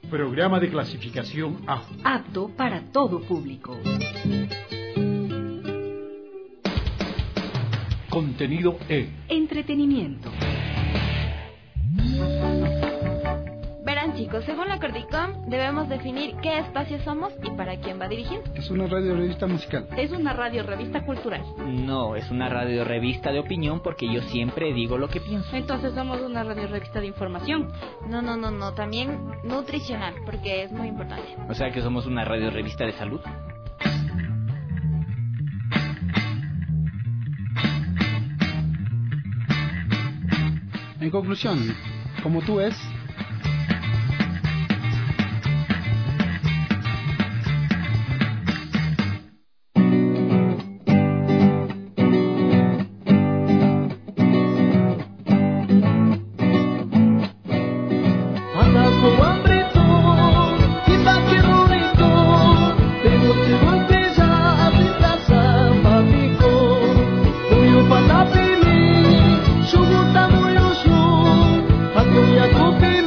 Programa de clasificación A. Apto para todo público. Contenido E. Entretenimiento. Verán, chicos, según la Cordicom debemos definir qué espacio somos y para quién va dirigido. Es una radio-revista musical. Es una radio-revista cultural. No, es una radio-revista de opinión porque yo siempre digo lo que pienso. Entonces somos una radio-revista de información. No, también nutricional, porque es muy importante. O sea que somos una radio-revista de salud. En conclusión, como tú ves, Aku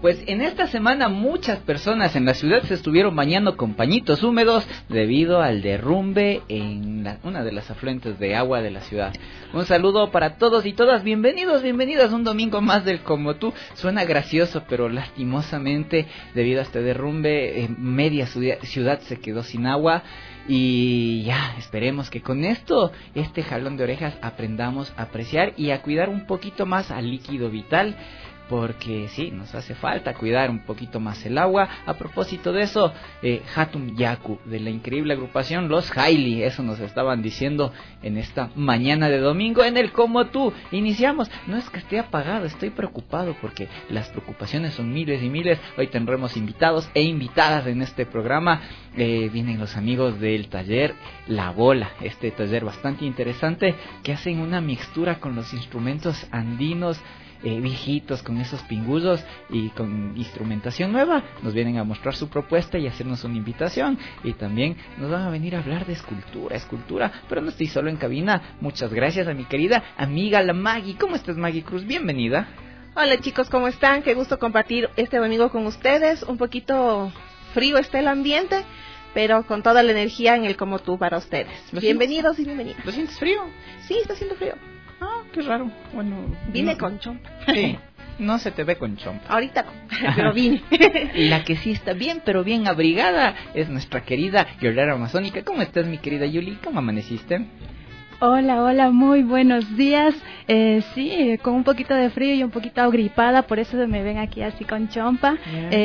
Pues en esta semana muchas personas en la ciudad se estuvieron bañando con pañitos húmedos debido al derrumbe en una de las afluentes de agua de la ciudad. Un saludo para todos y todas, bienvenidos un domingo más del Como Tú. Suena gracioso, pero lastimosamente debido a este derrumbe media ciudad se quedó sin agua. Y ya, esperemos que con esto, este jalón de orejas, aprendamos a apreciar y a cuidar un poquito más al líquido vital, porque sí, nos hace falta cuidar un poquito más el agua. A propósito de eso, Hatum Yaku, de la increíble agrupación Los Hailey, eso nos estaban diciendo en esta mañana de domingo en el Como Tú. Iniciamos, no es que esté apagado, estoy preocupado porque las preocupaciones son miles y miles. Hoy tendremos invitados e invitadas en este programa. Vienen los amigos del taller La Bola, este taller bastante interesante que hacen una mixtura con los instrumentos andinos, viejitos, con esos pingullos y con instrumentación nueva. Nos vienen a mostrar su propuesta y hacernos una invitación, y también nos van a venir a hablar de escultura, pero no estoy solo en cabina. Muchas gracias a mi querida amiga la Maggie. ¿Cómo estás, Maggie Cruz? Bienvenida. Hola chicos, ¿cómo están? Qué gusto compartir este domingo con ustedes. Un poquito frío está el ambiente, pero con toda la energía en el Como Tú para ustedes. Bienvenidos y bienvenidas. ¿Lo sientes frío? Sí, está haciendo frío. Ah, qué raro. Bueno, vine con chompa. Sí, no se te ve con chompa. Ahorita no, pero vine. La que sí está bien, pero bien abrigada, es nuestra querida Yolera Amazónica. ¿Cómo estás, mi querida Yuli? ¿Cómo amaneciste? Hola, muy buenos días. Sí, con un poquito de frío y un poquito agripada, por eso me ven aquí así con chompa.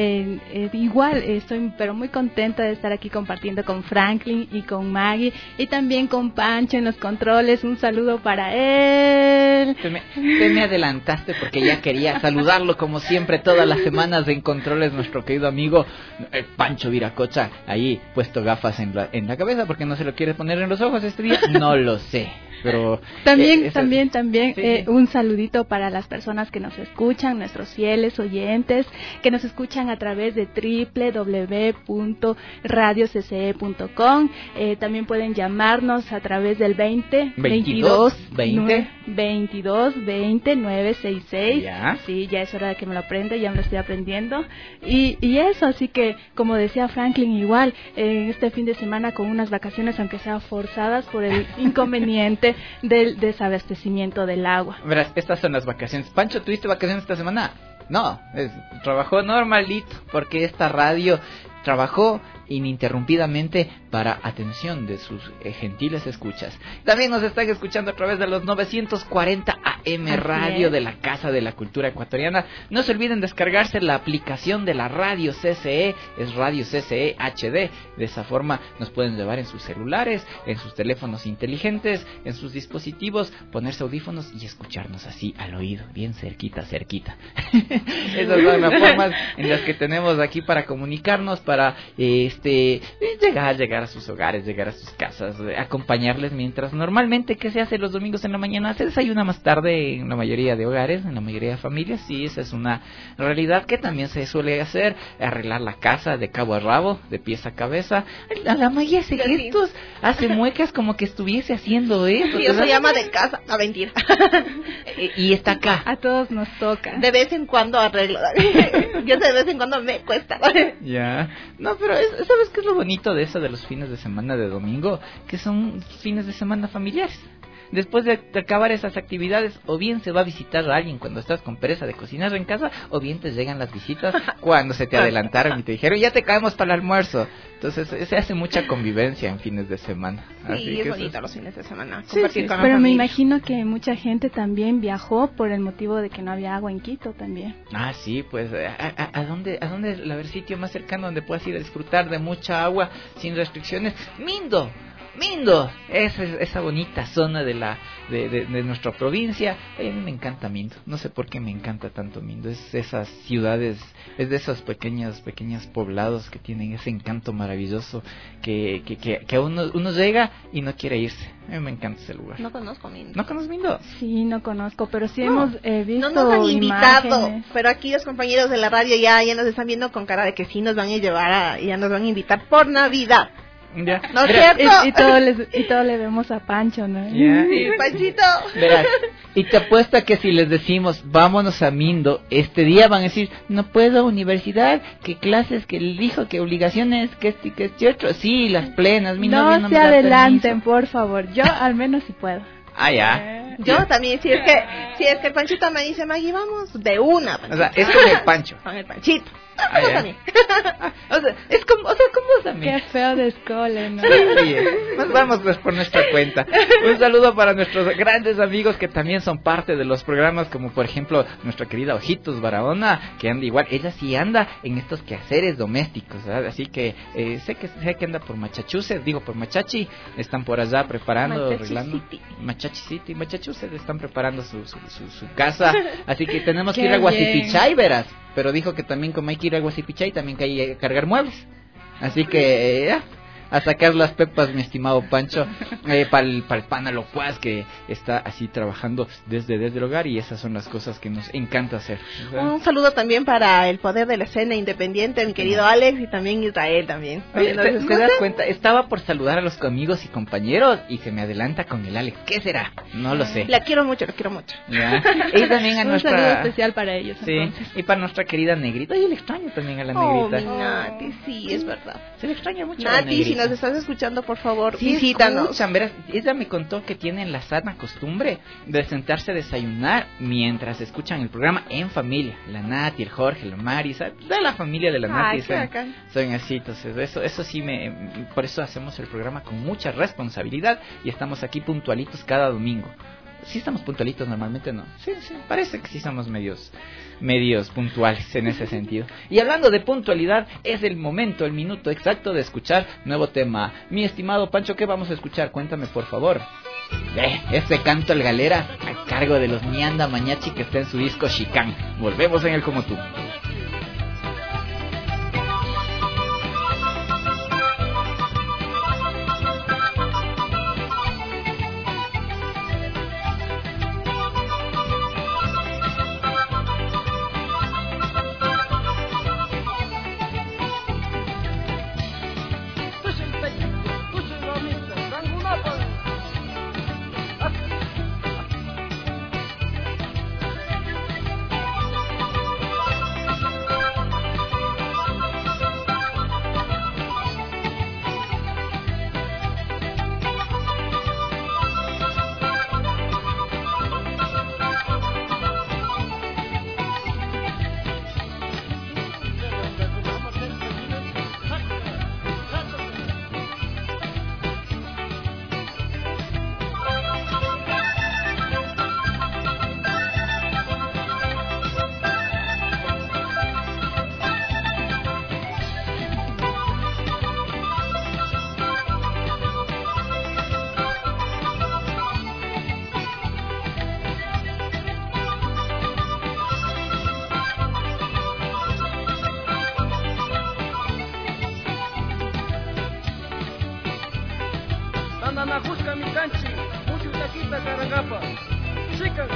Igual estoy pero muy contenta de estar aquí compartiendo con Franklin y con Maggie, y también con Pancho en los controles. Un saludo para él. Te me adelantaste porque ya quería saludarlo como siempre todas las semanas en controles, nuestro querido amigo Pancho Viracocha, ahí puesto gafas en la cabeza porque no se lo quiere poner en los ojos este día, no lo sé. Pero también sí. Un saludito para las personas que nos escuchan, nuestros fieles oyentes que nos escuchan a través de www.radiocce.com. También pueden llamarnos a través del 22 20 966. ¿Ya? Sí, ya es hora de que me lo aprenda, ya me lo estoy aprendiendo. Y eso, así que como decía Franklin, igual este fin de semana con unas vacaciones, aunque sean forzadas por el inconveniente del desabastecimiento del agua. Verás, estas son las vacaciones. Pancho, ¿tuviste vacaciones esta semana? No, trabajó normalito, porque esta radio trabajó ininterrumpidamente para atención de sus gentiles escuchas. También nos están escuchando a través de los 940 AM Radio de la Casa de la Cultura Ecuatoriana. No se olviden descargarse la aplicación de la Radio CCE, es Radio CCE HD. De esa forma nos pueden llevar en sus celulares, en sus teléfonos inteligentes, en sus dispositivos, ponerse audífonos y escucharnos así al oído, bien cerquita. Esas son las formas en las que tenemos aquí para comunicarnos, para llegar a sus hogares, llegar a sus casas, acompañarles mientras normalmente, ¿qué se hace los domingos en la mañana? Se desayuna más tarde en la mayoría de hogares, en la mayoría de familias. Sí, esa es una realidad que también se suele hacer, arreglar la casa de cabo a rabo, de pies a cabeza. La Maya hace gestos, hace muecas como que estuviese haciendo eso. Sí, eso se llama de casa, no, mentira. Y está acá. A todos nos toca. De vez en cuando arreglo. Yo de vez en cuando me cuesta. Ya. No, pero ¿sabes qué es lo bonito de eso de los fines de semana de domingo? Que son fines de semana familiares. Después de acabar esas actividades, o bien se va a visitar a alguien cuando estás con pereza de cocinar en casa, o bien te llegan las visitas cuando se te adelantaron y te dijeron, ya te caemos para el almuerzo. Entonces se hace mucha convivencia en fines de semana. Sí, así es bonito los fines de semana. Sí, pero me imagino que mucha gente también viajó por el motivo de que no había agua en Quito también. Ah, sí, pues ¿a dónde el haber sitio más cercano donde puedas ir a disfrutar de mucha agua sin restricciones? Mindo, esa bonita zona de nuestra provincia. A mí me encanta Mindo, no sé por qué me encanta tanto Mindo. Es esas ciudades, es de esos pequeños poblados que tienen ese encanto maravilloso que uno llega y no quiere irse. A mí me encanta ese lugar. No conozco Mindo. ¿No conoces Mindo? Sí, no conozco, pero sí hemos visto. No nos han invitado, imágenes. pero aquí los compañeros de la radio ya nos están viendo con cara de que sí nos van a llevar ya nos van a invitar por Navidad. Ya. ¿No es cierto? Y todo le vemos a Pancho, ¿no? Ya. Sí, Panchito. Verás, y te apuesto a que si les decimos vámonos a Mindo, este día van a decir, no puedo, universidad, que clases, que el hijo, que obligaciones, que este y que este otro. Sí, las plenas, mi novio no No me se da adelanten, permiso. por favor. Yo al menos sí puedo. Ah, ya. Yo también, si es que el Panchito me dice, Maggie, vamos de una. Panchito. O sea, es con el Pancho. Con el Panchito. Ah, Yo ya. también. O sea, es como, ¿cómo también? Qué feo descole, ¿no? Sí, nos vamos pues por nuestra cuenta. Un saludo para nuestros grandes amigos que también son parte de los programas, como por ejemplo nuestra querida Ojitos Barahona, que anda igual, ella sí anda en estos quehaceres domésticos, ¿verdad? Así que sé que anda por Massachusetts, por Machachi, están por allá preparando, Machachi arreglando. City. Machachi City, Massachusetts, están preparando su casa, así que tenemos que Qué ir a bien. Guasipichay, verás, pero dijo que también como hay que ir a Guasipichay, también que hay que cargar muebles. Así que a sacar las pepas, mi estimado Pancho, para el pana Locuaz, que está así trabajando desde el hogar, y esas son las cosas que nos encanta hacer. Un saludo también para el poder de la escena independiente, mi querido Alex, y también Israel también. Oye, ¿Nos ¿te escucha? das cuenta? Estaba por saludar a los amigos y compañeros y se me adelanta con el Alex. ¿Qué será? No lo sé. La quiero mucho, la quiero mucho. Ya. Y también a Un saludo nuestra... especial para ellos. Sí, Entonces. y para nuestra querida Negrita. Oye, le extraño también a la Oh, Negrita. mi Nati, sí, es verdad. Se le extraña mucho a la Nati, si Negrita. nos estás escuchando, por favor, Sí, visítanos. escuchan, verás, ella me contó que tienen la sana costumbre de sentarse a desayunar mientras escuchan el programa en familia. La Nati, el Jorge, la Mari, ¿sabes? De la familia de la Nati. Ay, qué bacán. Son así, entonces eso sí por eso hacemos el programa con mucha responsabilidad y estamos aquí puntualitos cada domingo. Sí estamos puntualitos normalmente, ¿no? Sí, parece que sí somos medios puntuales en ese sentido. Y hablando de puntualidad, es el momento, el minuto exacto de escuchar nuevo tema. Mi estimado Pancho, ¿qué vamos a escuchar? Cuéntame, por favor. Ese canto al galera a cargo de los Ñanda Mañachi, que está en su disco Chicán. Volvemos en el Como Tú. Nanahuska mikanchi, mucho taquita carangapa. Chican.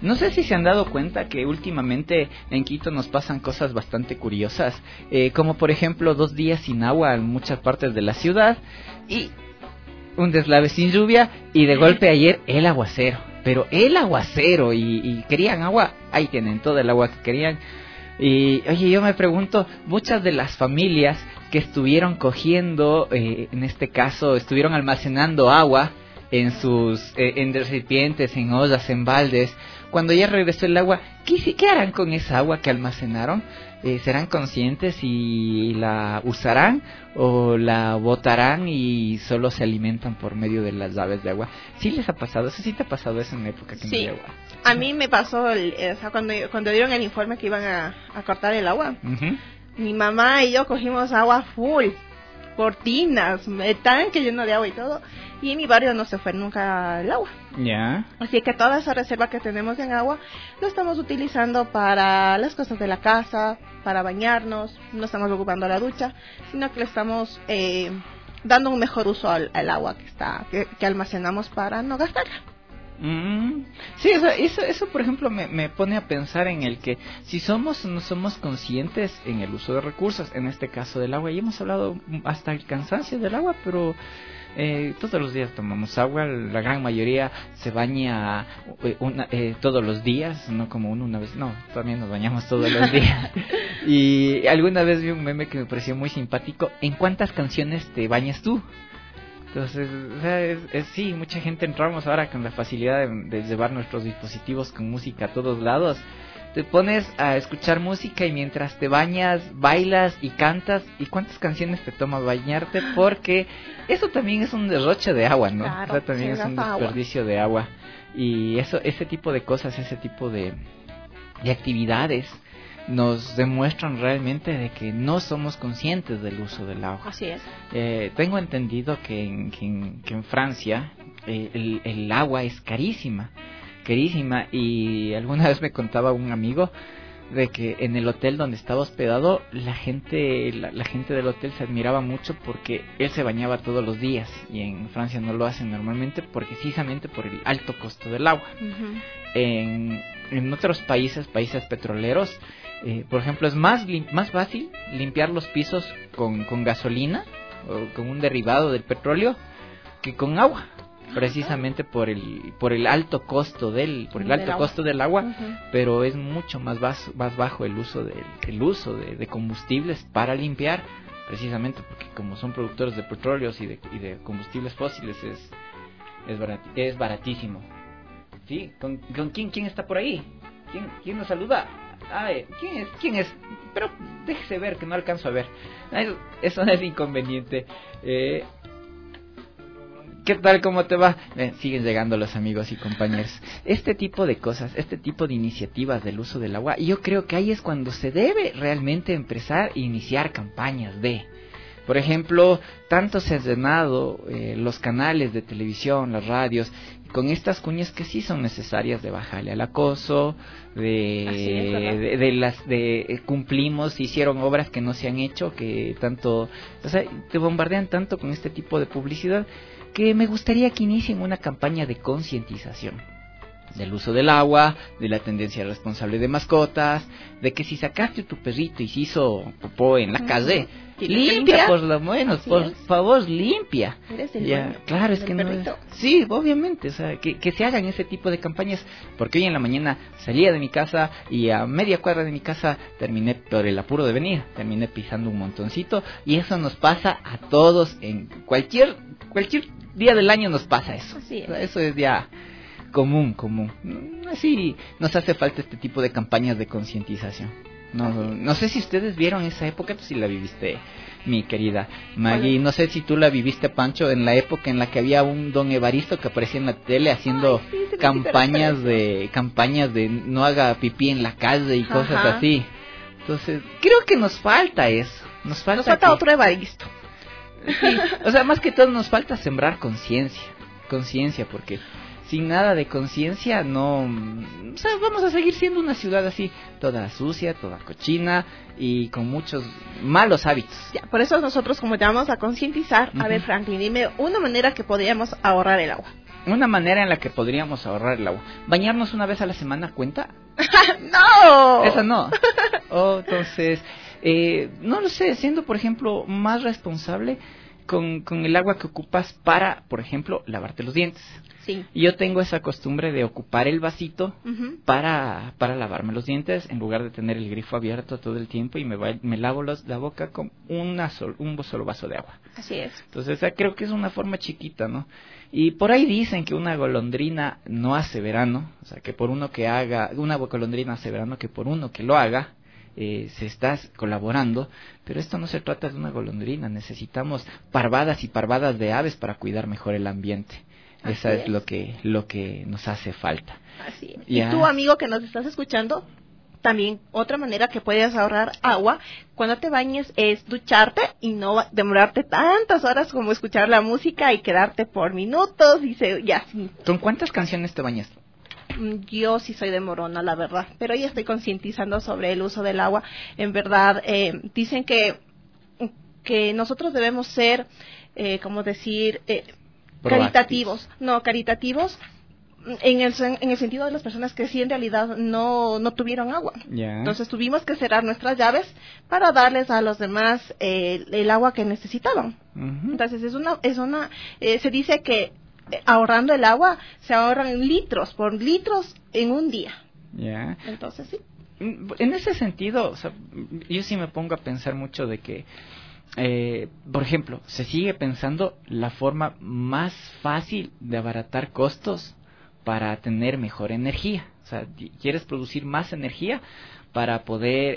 No sé si se han dado cuenta que últimamente en Quito nos pasan cosas bastante curiosas, como por ejemplo 2 días sin agua en muchas partes de la ciudad y un deslave sin lluvia y de golpe ayer el aguacero, pero el aguacero y querían agua, ahí tienen todo el agua que querían. Y oye, yo me pregunto, muchas de las familias que estuvieron cogiendo, en este caso, estuvieron almacenando agua en sus en recipientes, en ollas, en baldes, cuando ya regresó el agua, ¿qué harán con esa agua que almacenaron? ¿Serán conscientes y la usarán o la botarán y solo se alimentan por medio de las llaves de agua? ¿Sí les ha pasado eso? ¿Sí te ha pasado eso en la época que no hay agua? A mí me pasó, cuando dieron el informe que iban a cortar el agua, mi mamá y yo cogimos agua full, cortinas, tanque lleno de agua y todo, y en mi barrio no se fue nunca el agua. Ya. Así que toda esa reserva que tenemos en agua lo estamos utilizando para las cosas de la casa, para bañarnos, no estamos ocupando la ducha, sino que le estamos dando un mejor uso al agua que almacenamos para no gastarla. Sí, eso por ejemplo me pone a pensar en el que si somos o no somos conscientes en el uso de recursos, en este caso del agua, y hemos hablado hasta el cansancio del agua, pero todos los días tomamos agua, la gran mayoría se baña todos los días, no como una vez, no, también nos bañamos todos los días. Y alguna vez vi un meme que me pareció muy simpático. ¿En cuántas canciones te bañas tú? Entonces, o sea, sí, mucha gente entramos ahora con la facilidad de llevar nuestros dispositivos con música a todos lados. Te pones a escuchar música y mientras te bañas, bailas y cantas. ¿Y cuántas canciones te toma bañarte? Porque eso también es un derroche de agua, ¿no? Claro, o sea, también es un desperdicio de agua. Y ese tipo de cosas, ese tipo de actividades nos demuestran realmente de que no somos conscientes del uso del agua. Así es. Tengo entendido que en Francia el agua es carísima, y alguna vez me contaba un amigo de que en el hotel donde estaba hospedado la gente del hotel se admiraba mucho porque él se bañaba todos los días y en Francia no lo hacen normalmente precisamente por el alto costo del agua. En otros países petroleros, por ejemplo, es más fácil limpiar los pisos con gasolina o con un derivado del petróleo que con agua, precisamente por el alto costo del agua, pero es mucho más bajo el uso de combustibles para limpiar, precisamente porque como son productores de petróleos y de combustibles fósiles es baratísimo. ¿Sí? ¿Con quién está por ahí? ¿Quién nos saluda? ¿Quién es? Pero déjese ver, que no alcanzo a ver. Eso no es inconveniente. ¿Qué tal? ¿Cómo te va? Siguen llegando los amigos y compañeros. Este tipo de cosas, este tipo de iniciativas del uso del agua, yo creo que ahí es cuando se debe realmente empezar a iniciar campañas por ejemplo, tanto se han llenado los canales de televisión, las radios, con estas cuñas que sí son necesarias de bajarle al acoso, cumplimos, hicieron obras que no se han hecho, que tanto, o sea, te bombardean tanto con este tipo de publicidad, que me gustaría que inicien una campaña de concientización del uso del agua, de la tendencia responsable de mascotas, de que si sacaste tu perrito y se hizo popó en la calle, limpia por lo menos, por favor, limpia. Claro, es que perrito. No es, sí, obviamente, o sea, que se hagan ese tipo de campañas, porque hoy en la mañana salía de mi casa y a media cuadra de mi casa terminé, por el apuro de venir, terminé pisando un montoncito, y eso nos pasa a todos en cualquier día del año nos pasa eso. Así es. O sea, eso es ya común. Así nos hace falta este tipo de campañas de concientización. No sé si ustedes vieron esa época, tú sí la viviste, mi querida Maggie. No sé si tú la viviste, Pancho, en la época en la que había un don Evaristo que aparecía en la tele haciendo campañas de no haga pipí en la calle y cosas así. Entonces, creo que nos falta eso. Nos falta otro Evaristo. Sí, o sea, más que todo nos falta sembrar conciencia, porque sin nada de conciencia no, o sea, vamos a seguir siendo una ciudad así, toda sucia, toda cochina y con muchos malos hábitos. Ya, por eso nosotros como te vamos a concientizar, a ver, Franklin, dime una manera que podríamos ahorrar el agua. Una manera en la que podríamos ahorrar el agua. ¿Bañarnos una vez a la semana cuenta? ¡No! Esa no. Entonces, no lo sé, siendo, por ejemplo, más responsable con el agua que ocupas para, por ejemplo, lavarte los dientes. Sí. Yo tengo esa costumbre de ocupar el vasito para lavarme los dientes en lugar de tener el grifo abierto todo el tiempo y me lavo la boca con un solo vaso de agua. Así es. Entonces, creo que es una forma chiquita, ¿no? Y por ahí dicen que una golondrina no hace verano, o sea, que por uno que haga, una golondrina hace verano, que por uno que lo haga, se está colaborando, pero esto no se trata de una golondrina, necesitamos parvadas y parvadas de aves para cuidar mejor el ambiente. Esa es lo que nos hace falta. Así es. Ya. Y tú, amigo que nos estás escuchando, también otra manera que puedes ahorrar agua cuando te bañes es ducharte y no demorarte tantas horas como escuchar la música y quedarte por minutos y así. ¿Con cuántas canciones te bañas? Yo sí soy de morona, la verdad, pero ya estoy concientizando sobre el uso del agua. En verdad, dicen que nosotros debemos ser, ¿cómo decir? Caritativos. No, caritativos en el sentido de las personas que sí en realidad no tuvieron agua. Yeah. Entonces tuvimos que cerrar nuestras llaves para darles a los demás el agua que necesitaban. Entonces se dice que ahorrando el agua se ahorran litros en un día. Yeah. Entonces sí. En ese sentido, o sea, yo sí me pongo a pensar mucho de que por ejemplo, se sigue pensando la forma más fácil de abaratar costos para tener mejor energía. O sea, quieres producir más energía para poder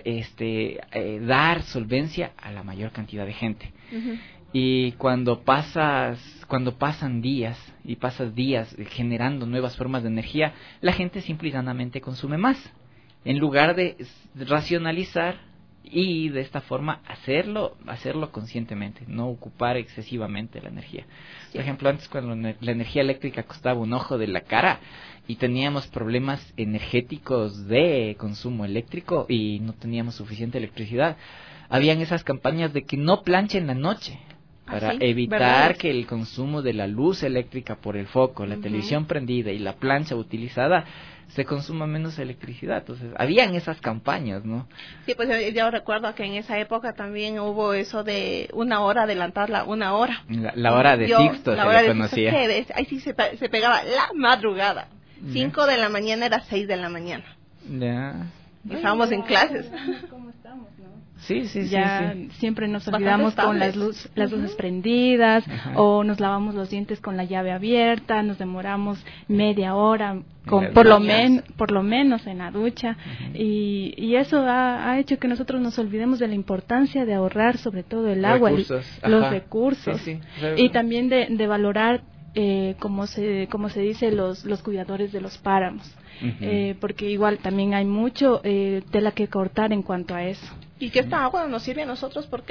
dar solvencia a la mayor cantidad de gente. Y cuando pasan días y pasas días generando nuevas formas de energía, la gente simple y llanamente consume más. En lugar de racionalizar y de esta forma hacerlo conscientemente, no ocupar excesivamente la energía. Sí. Por ejemplo, antes cuando la energía eléctrica costaba un ojo de la cara y teníamos problemas energéticos de consumo eléctrico y no teníamos suficiente electricidad, habían esas campañas de que no planche en la noche para evitar ¿verdad? Que el consumo de la luz eléctrica por el foco, la televisión prendida y la plancha utilizada se consuma menos electricidad. Entonces, habían esas campañas, ¿no? Sí, pues yo recuerdo que en esa época también hubo eso de una hora, adelantarla una hora. La hora de Sixto se le conocía. Ahí sí se pegaba la madrugada. 5 de la mañana era 6 de la mañana. Ya. Estábamos en clases. ¿Cómo estamos, no? Sí. Siempre nos olvidamos con las luces prendidas. Ajá. O nos lavamos los dientes con la llave abierta, nos demoramos media hora por lo menos en la ducha. Y eso ha hecho que nosotros nos olvidemos de la importancia de ahorrar sobre todo el agua, los recursos. Sí. Y también de valorar como se dice los cuidadores de los páramos. Porque igual también hay mucho tela que cortar en cuanto a eso. Y que esta agua nos sirve a nosotros porque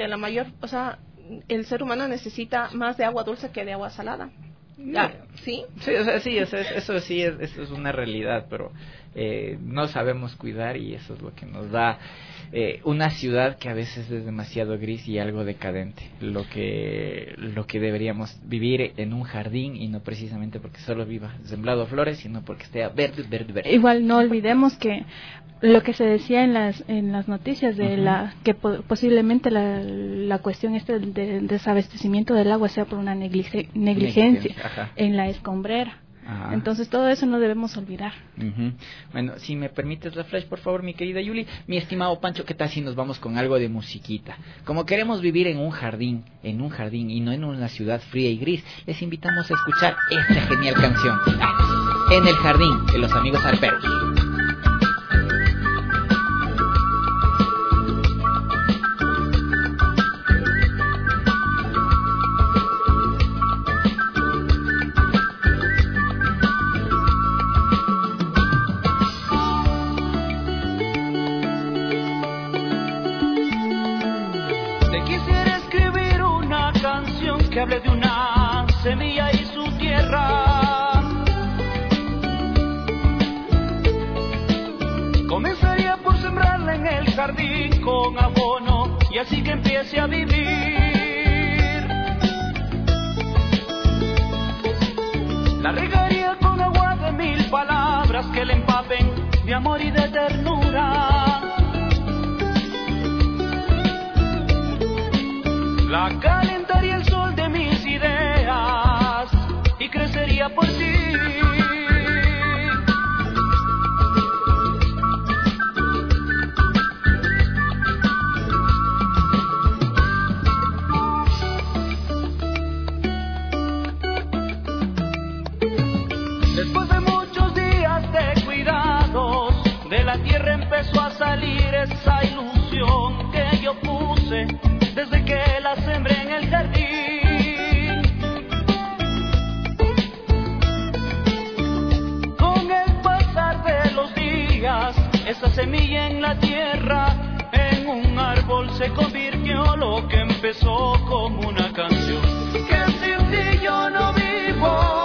el ser humano necesita más de agua dulce que de agua salada. ¿Sí? Sí, o sea, sí, eso sí es una realidad, pero no sabemos cuidar y eso es lo que nos da una ciudad que a veces es demasiado gris y algo decadente. Lo que deberíamos vivir en un jardín y no precisamente porque solo viva sembrado flores, sino porque esté verde. Igual no olvidemos que lo que se decía en las noticias de que posiblemente la cuestión del desabastecimiento del agua sea por una negligencia en la escombrera. Ajá. Entonces todo eso no debemos olvidar. Bueno, si me permites la flash, por favor, mi querida Yuli. Mi estimado Pancho, ¿qué tal si nos vamos con algo de musiquita? Como queremos vivir en un jardín y no en una ciudad fría y gris, les invitamos a escuchar esta genial canción, En el jardín, de los amigos arperos. Que hable de una semilla y su tierra. Comenzaría por sembrarla en el jardín con abono y así que empiece a vivir. La regaría amor y de ternura. La calentaría el sol de mis ideas y crecería por ti. Después de muchos días de cuidados, de la tierra empezó a salir esa ilusión que yo puse desde que la sembré en el jardín. Con el pasar de los días, esa semilla en la tierra, en un árbol se convirtió. Lo que empezó como una canción, que sin ti yo no vivo.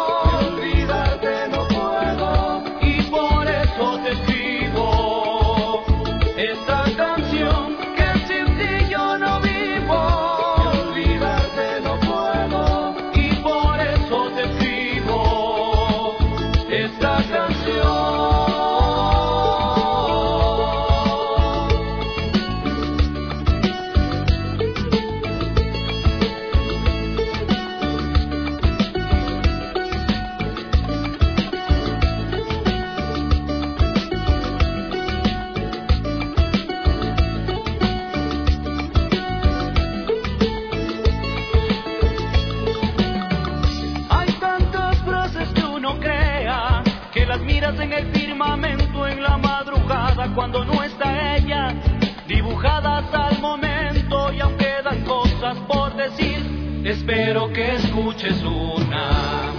En el firmamento en la madrugada, cuando no está ella, dibujadas al momento, y aún quedan cosas por decir, espero que escuches una.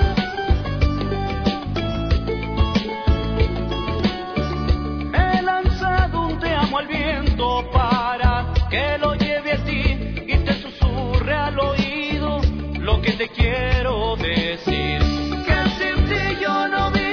He lanzado un te amo al viento para que lo lleve a ti y te susurre al oído lo que te quiero decir, que sin ti yo no vivo.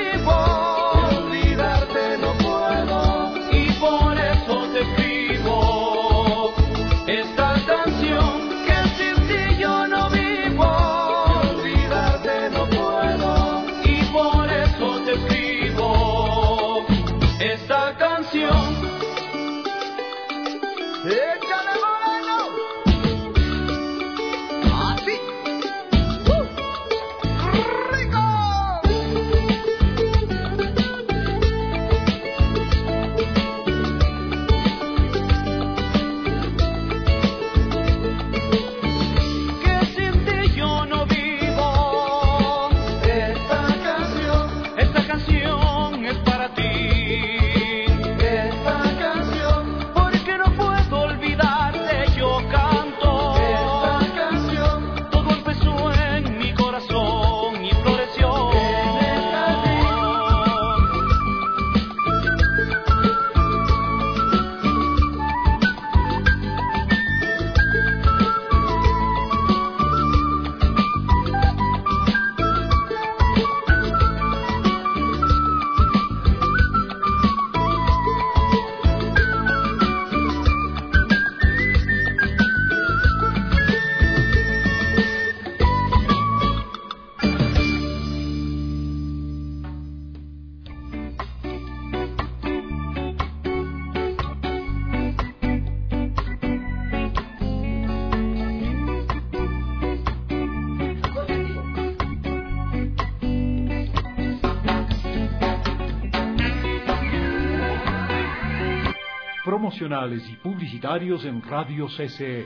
Promocionales y publicitarios en Radio CCE.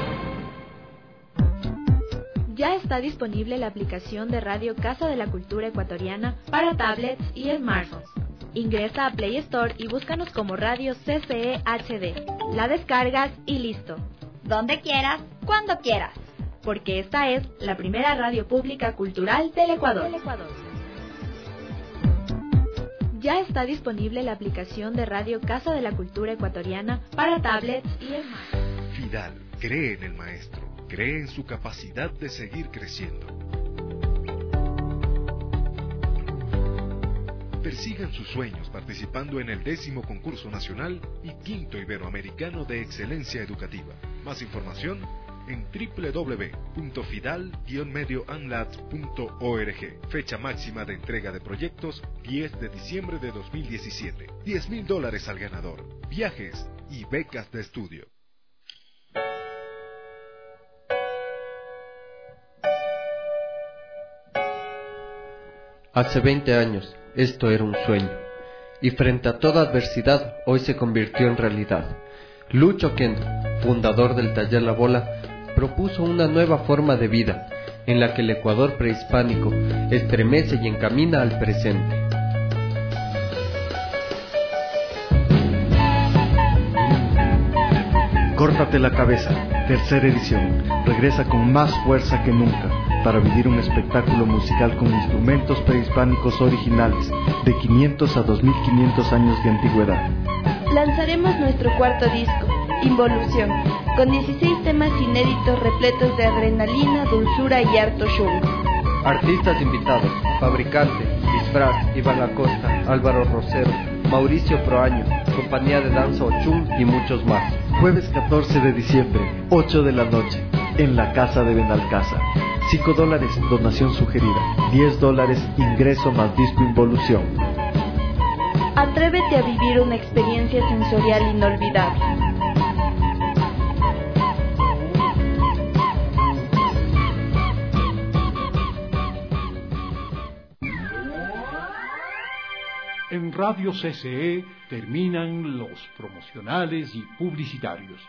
Ya está disponible la aplicación de Radio Casa de la Cultura Ecuatoriana para tablets y smartphones. Ingresa a Play Store y búscanos como Radio CCE HD. La descargas y listo. Donde quieras, cuando quieras. Porque esta es la primera radio pública cultural del Ecuador. Ya está disponible la aplicación de Radio Casa de la Cultura Ecuatoriana para tablets y smartphones. Fidal cree en el maestro, cree en su capacidad de seguir creciendo. Persigan sus sueños participando en el 10º Concurso Nacional y 5º Iberoamericano de Excelencia Educativa. Más información en www.fidal-medioanlat.org. Fecha máxima de entrega de proyectos 10 de diciembre de 2017. $10,000 al ganador. Viajes y becas de estudio. Hace 20 años, esto era un sueño, y frente a toda adversidad, hoy se convirtió en realidad. Lucho Kendo, fundador del Taller La Bola, propuso una nueva forma de vida, en la que el Ecuador prehispánico estremece y encamina al presente. Córtate la cabeza, tercera edición, regresa con más fuerza que nunca para vivir un espectáculo musical con instrumentos prehispánicos originales de 500 a 2500 años de antigüedad. Lanzaremos nuestro cuarto disco, Involución, con 16 temas inéditos repletos de adrenalina, dulzura y harto show. Artistas invitados: Fabricante, Disfraz, Iván Acosta, Álvaro Rosero, Mauricio Proaño, Compañía de Danza Ochum y muchos más. Jueves 14 de diciembre, 8 de la noche, en la Casa de Benalcázar. $5 donación sugerida, $10 ingreso más disco Involución. Atrévete a vivir una experiencia sensorial inolvidable. En Radio CCE terminan los promocionales y publicitarios.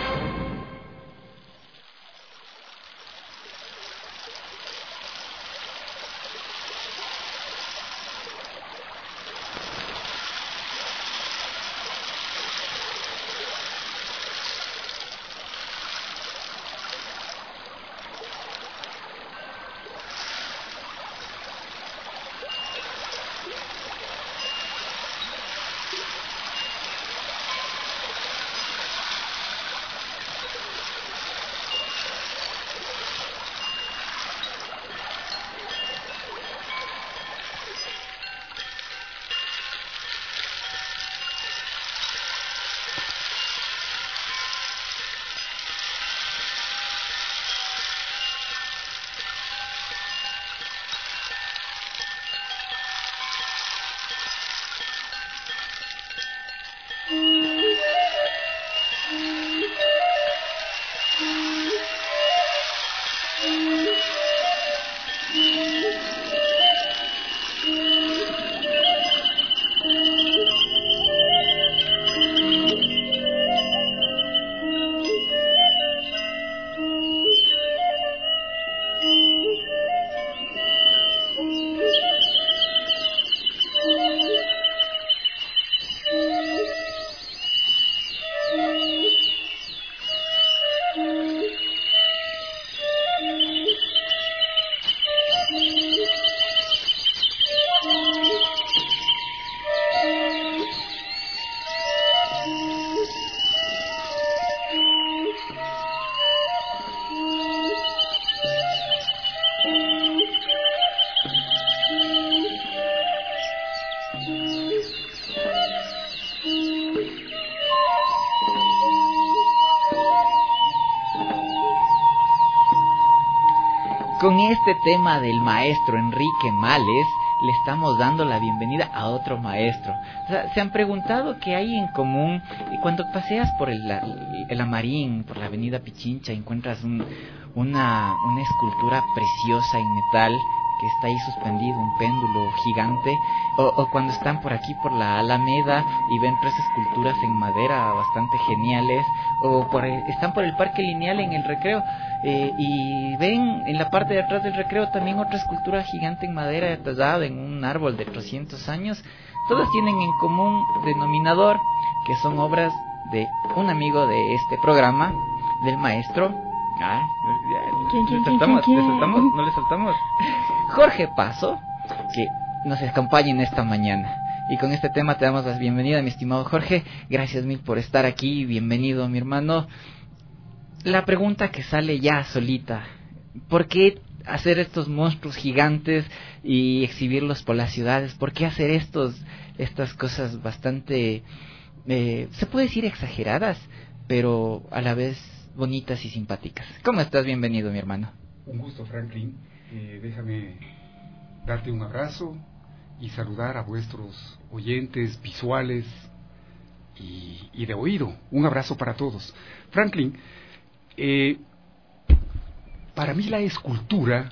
Con este tema del maestro Enrique Males, le estamos dando la bienvenida a otro maestro. O sea, ¿se han preguntado qué hay en común? Y cuando paseas por el Amarín, por la avenida Pichincha, encuentras una escultura preciosa en metal que está ahí suspendido, un péndulo gigante, o cuando están por aquí por la Alameda y ven 3 esculturas en madera bastante geniales, o están por el Parque Lineal en el Recreo y ven en la parte de atrás del Recreo también otra escultura gigante en madera tallada en un árbol de 300 años. Todas tienen en común denominador que son obras de un amigo de este programa, del maestro. No le soltamos. Jorge Paso, que nos acompaña en esta mañana. Y con este tema te damos la bienvenida, mi estimado Jorge. Gracias mil por estar aquí. Bienvenido, mi hermano. La pregunta que sale ya solita: ¿por qué hacer estos monstruos gigantes y exhibirlos por las ciudades? ¿Por qué hacer estas cosas bastante, se puede decir exageradas, pero a la vez bonitas y simpáticas. ¿Cómo estás? Bienvenido, mi hermano. Un gusto, Franklin. Déjame darte un abrazo y saludar a vuestros oyentes visuales y de oído. Un abrazo para todos. Franklin, para mí la escultura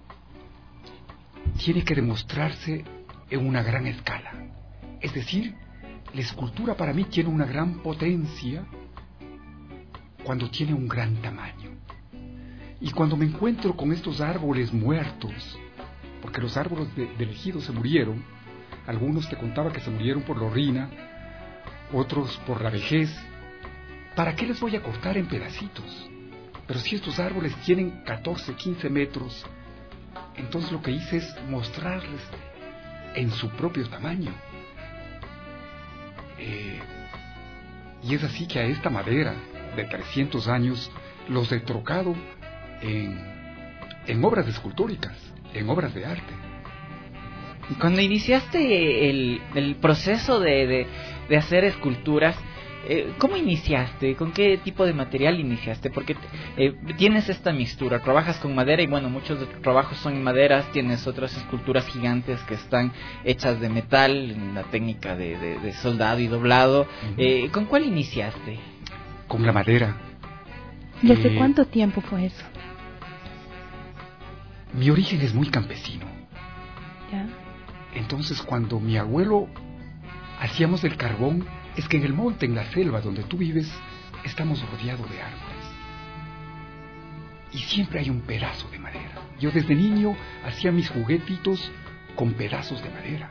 tiene que demostrarse en una gran escala. Es decir, la escultura para mí tiene una gran potencia cuando tiene un gran tamaño. Y cuando me encuentro con estos árboles muertos, porque los árboles del ejido se murieron, algunos te contaba que se murieron por la orina, otros por la vejez, ¿para qué les voy a cortar en pedacitos? Pero si estos árboles tienen 14, 15 metros, entonces lo que hice es mostrarles en su propio tamaño. Y es así que a esta madera de 300 años los he trocado en obras escultóricas, en obras de arte. Cuando iniciaste el proceso de hacer esculturas, ¿cómo iniciaste? ¿Con qué tipo de material iniciaste? Porque tienes esta mixtura, trabajas con madera y bueno, muchos de tus trabajos son en maderas, tienes otras esculturas gigantes que están hechas de metal, en la técnica de soldado y doblado. ¿Con cuál iniciaste? Con la madera. ¿Desde cuánto tiempo fue eso? Mi origen es muy campesino. ¿Ya? Entonces cuando mi abuelo hacíamos el carbón, es que en el monte, en la selva donde tú vives, estamos rodeados de árboles. Y siempre hay un pedazo de madera. Yo desde niño hacía mis juguetitos con pedazos de madera.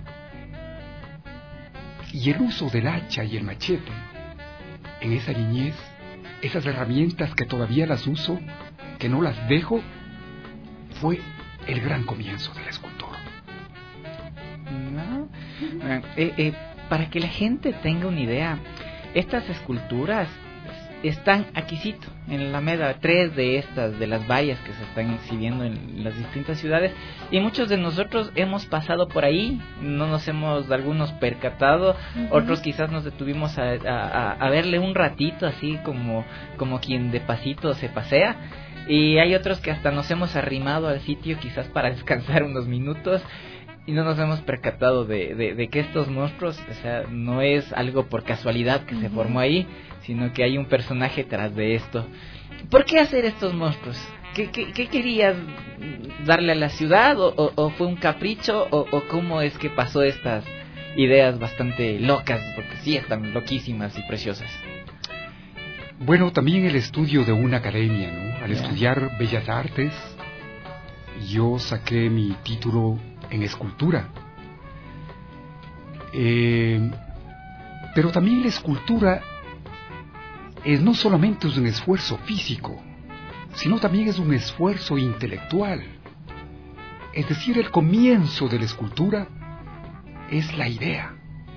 Y el uso del hacha y el machete, en esa niñez, esas herramientas que todavía las uso, que no las dejo, fue el gran comienzo de la escultura. ¿No? Para que la gente tenga una idea, estas esculturas están aquícito, en la Alameda, 3 de estas, de las vallas que se están exhibiendo en las distintas ciudades, y muchos de nosotros hemos pasado por ahí, no nos hemos algunos percatado, otros quizás nos detuvimos a verle un ratito, así como quien de pasito se pasea, y hay otros que hasta nos hemos arrimado al sitio quizás para descansar unos minutos, y no nos hemos percatado de que estos monstruos, o sea, no es algo por casualidad que se formó ahí, sino que hay un personaje tras de esto. ¿Por qué hacer estos monstruos? ¿Qué querías darle a la ciudad? ¿O fue un capricho? ¿O cómo es que pasó estas ideas bastante locas? Porque sí están loquísimas y preciosas. Bueno, también el estudio de una academia, ¿no? Al estudiar Bellas Artes, yo saqué mi título en escultura. Pero también la escultura no solamente es un esfuerzo físico, sino también es un esfuerzo intelectual. Es decir, el comienzo de la escultura es la idea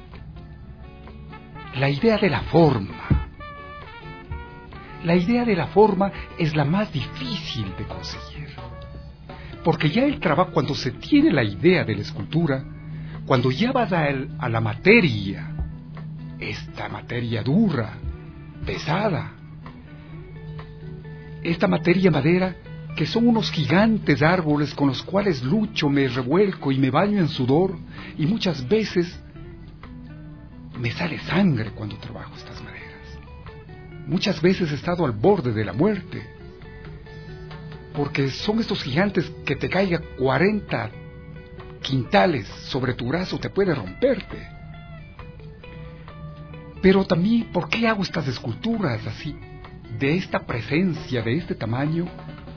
de la forma. La idea de la forma es la más difícil de conseguir. Porque ya el trabajo, cuando se tiene la idea de la escultura, cuando ya vas a la materia, esta materia dura, pesada, esta materia madera, que son unos gigantes árboles con los cuales lucho, me revuelco y me baño en sudor, y muchas veces me sale sangre cuando trabajo estas maderas. Muchas veces he estado al borde de la muerte, porque son estos gigantes que te caiga 40 quintales sobre tu brazo, te puede romperte. Pero también, ¿por qué hago estas esculturas así, de esta presencia, de este tamaño?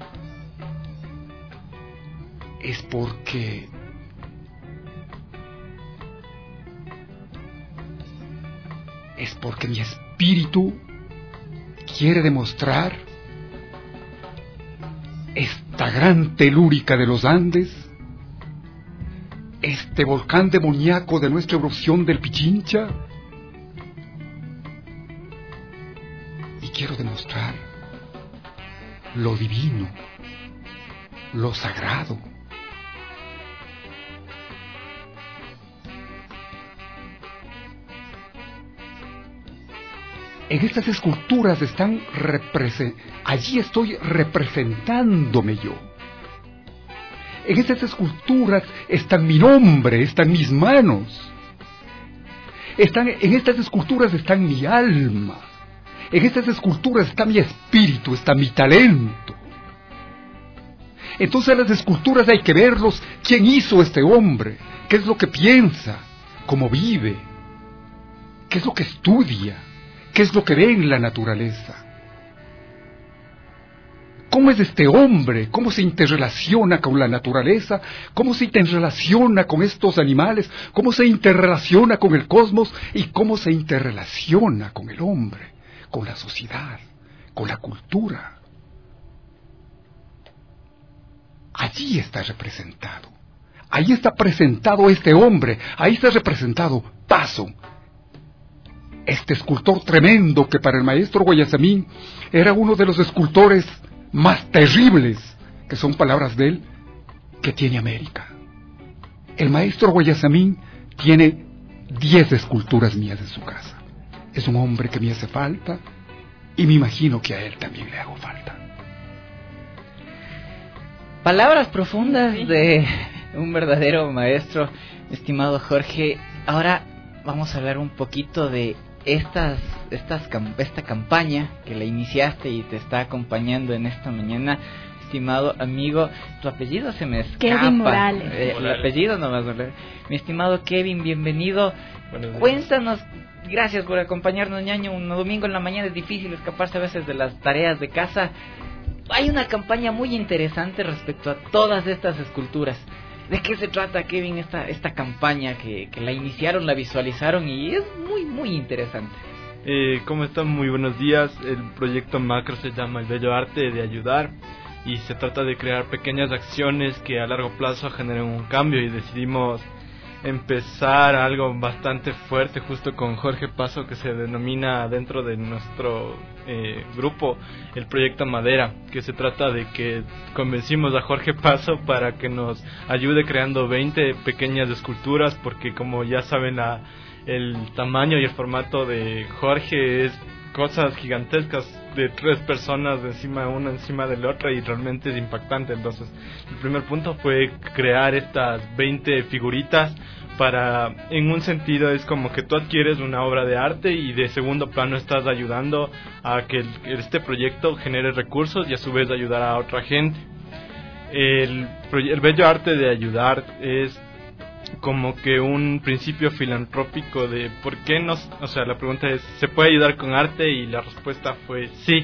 Es porque mi espíritu quiere demostrar esta gran telúrica de los Andes, este volcán demoníaco de nuestra erupción del Pichincha, y quiero demostrar lo divino, lo sagrado. En estas esculturas allí estoy representándome yo. En estas esculturas está mi nombre, están mis manos. En estas esculturas está mi alma. En estas esculturas está mi espíritu, está mi talento. Entonces las esculturas hay que verlos, quién hizo este hombre, qué es lo que piensa, cómo vive, qué es lo que estudia, qué es lo que ve en la naturaleza. ¿Cómo es este hombre? ¿Cómo se interrelaciona con la naturaleza? ¿Cómo se interrelaciona con estos animales? ¿Cómo se interrelaciona con el cosmos? ¿Y cómo se interrelaciona con el hombre, con la sociedad, con la cultura? Allí está representado. Ahí está presentado este hombre. Ahí está representado Paso. Este escultor tremendo que para el maestro Guayasamín era uno de los escultores más terribles, que son palabras de él, que tiene América. El maestro Guayasamín tiene 10 esculturas mías en su casa. Es un hombre que me hace falta y me imagino que a él también le hago falta. Palabras profundas de un verdadero maestro, estimado Jorge. Ahora vamos a hablar un poquito de esta campaña que la iniciaste y te está acompañando en esta mañana, estimado amigo. Tu apellido se me escapa. Kevin Morales. El apellido no me va a. Mi estimado Kevin, bienvenido. Cuéntanos. Gracias por acompañarnos, ñaño. Un domingo en la mañana es difícil escaparse a veces de las tareas de casa. Hay una campaña muy interesante respecto a todas estas esculturas. ¿De qué se trata, Kevin, esta campaña que la iniciaron, la visualizaron y es muy, muy interesante? ¿Cómo están? Muy buenos días. El proyecto macro se llama El Bello Arte de Ayudar y se trata de crear pequeñas acciones que a largo plazo generen un cambio, y decidimos empezar algo bastante fuerte justo con Jorge Paso, que se denomina dentro de nuestro grupo el proyecto Madera, que se trata de que convencimos a Jorge Paso para que nos ayude creando 20 pequeñas esculturas, porque como ya saben el tamaño y el formato de Jorge es cosas gigantescas de 3 personas una encima de la otra, y realmente es impactante. Entonces el primer punto fue crear estas 20 figuritas para, en un sentido es como que tú adquieres una obra de arte y de segundo plano estás ayudando a que este proyecto genere recursos y a su vez ayudar a otra gente. El bello arte de ayudar es como que un principio filantrópico de por qué no, o sea, la pregunta es, ¿se puede ayudar con arte? Y la respuesta fue sí,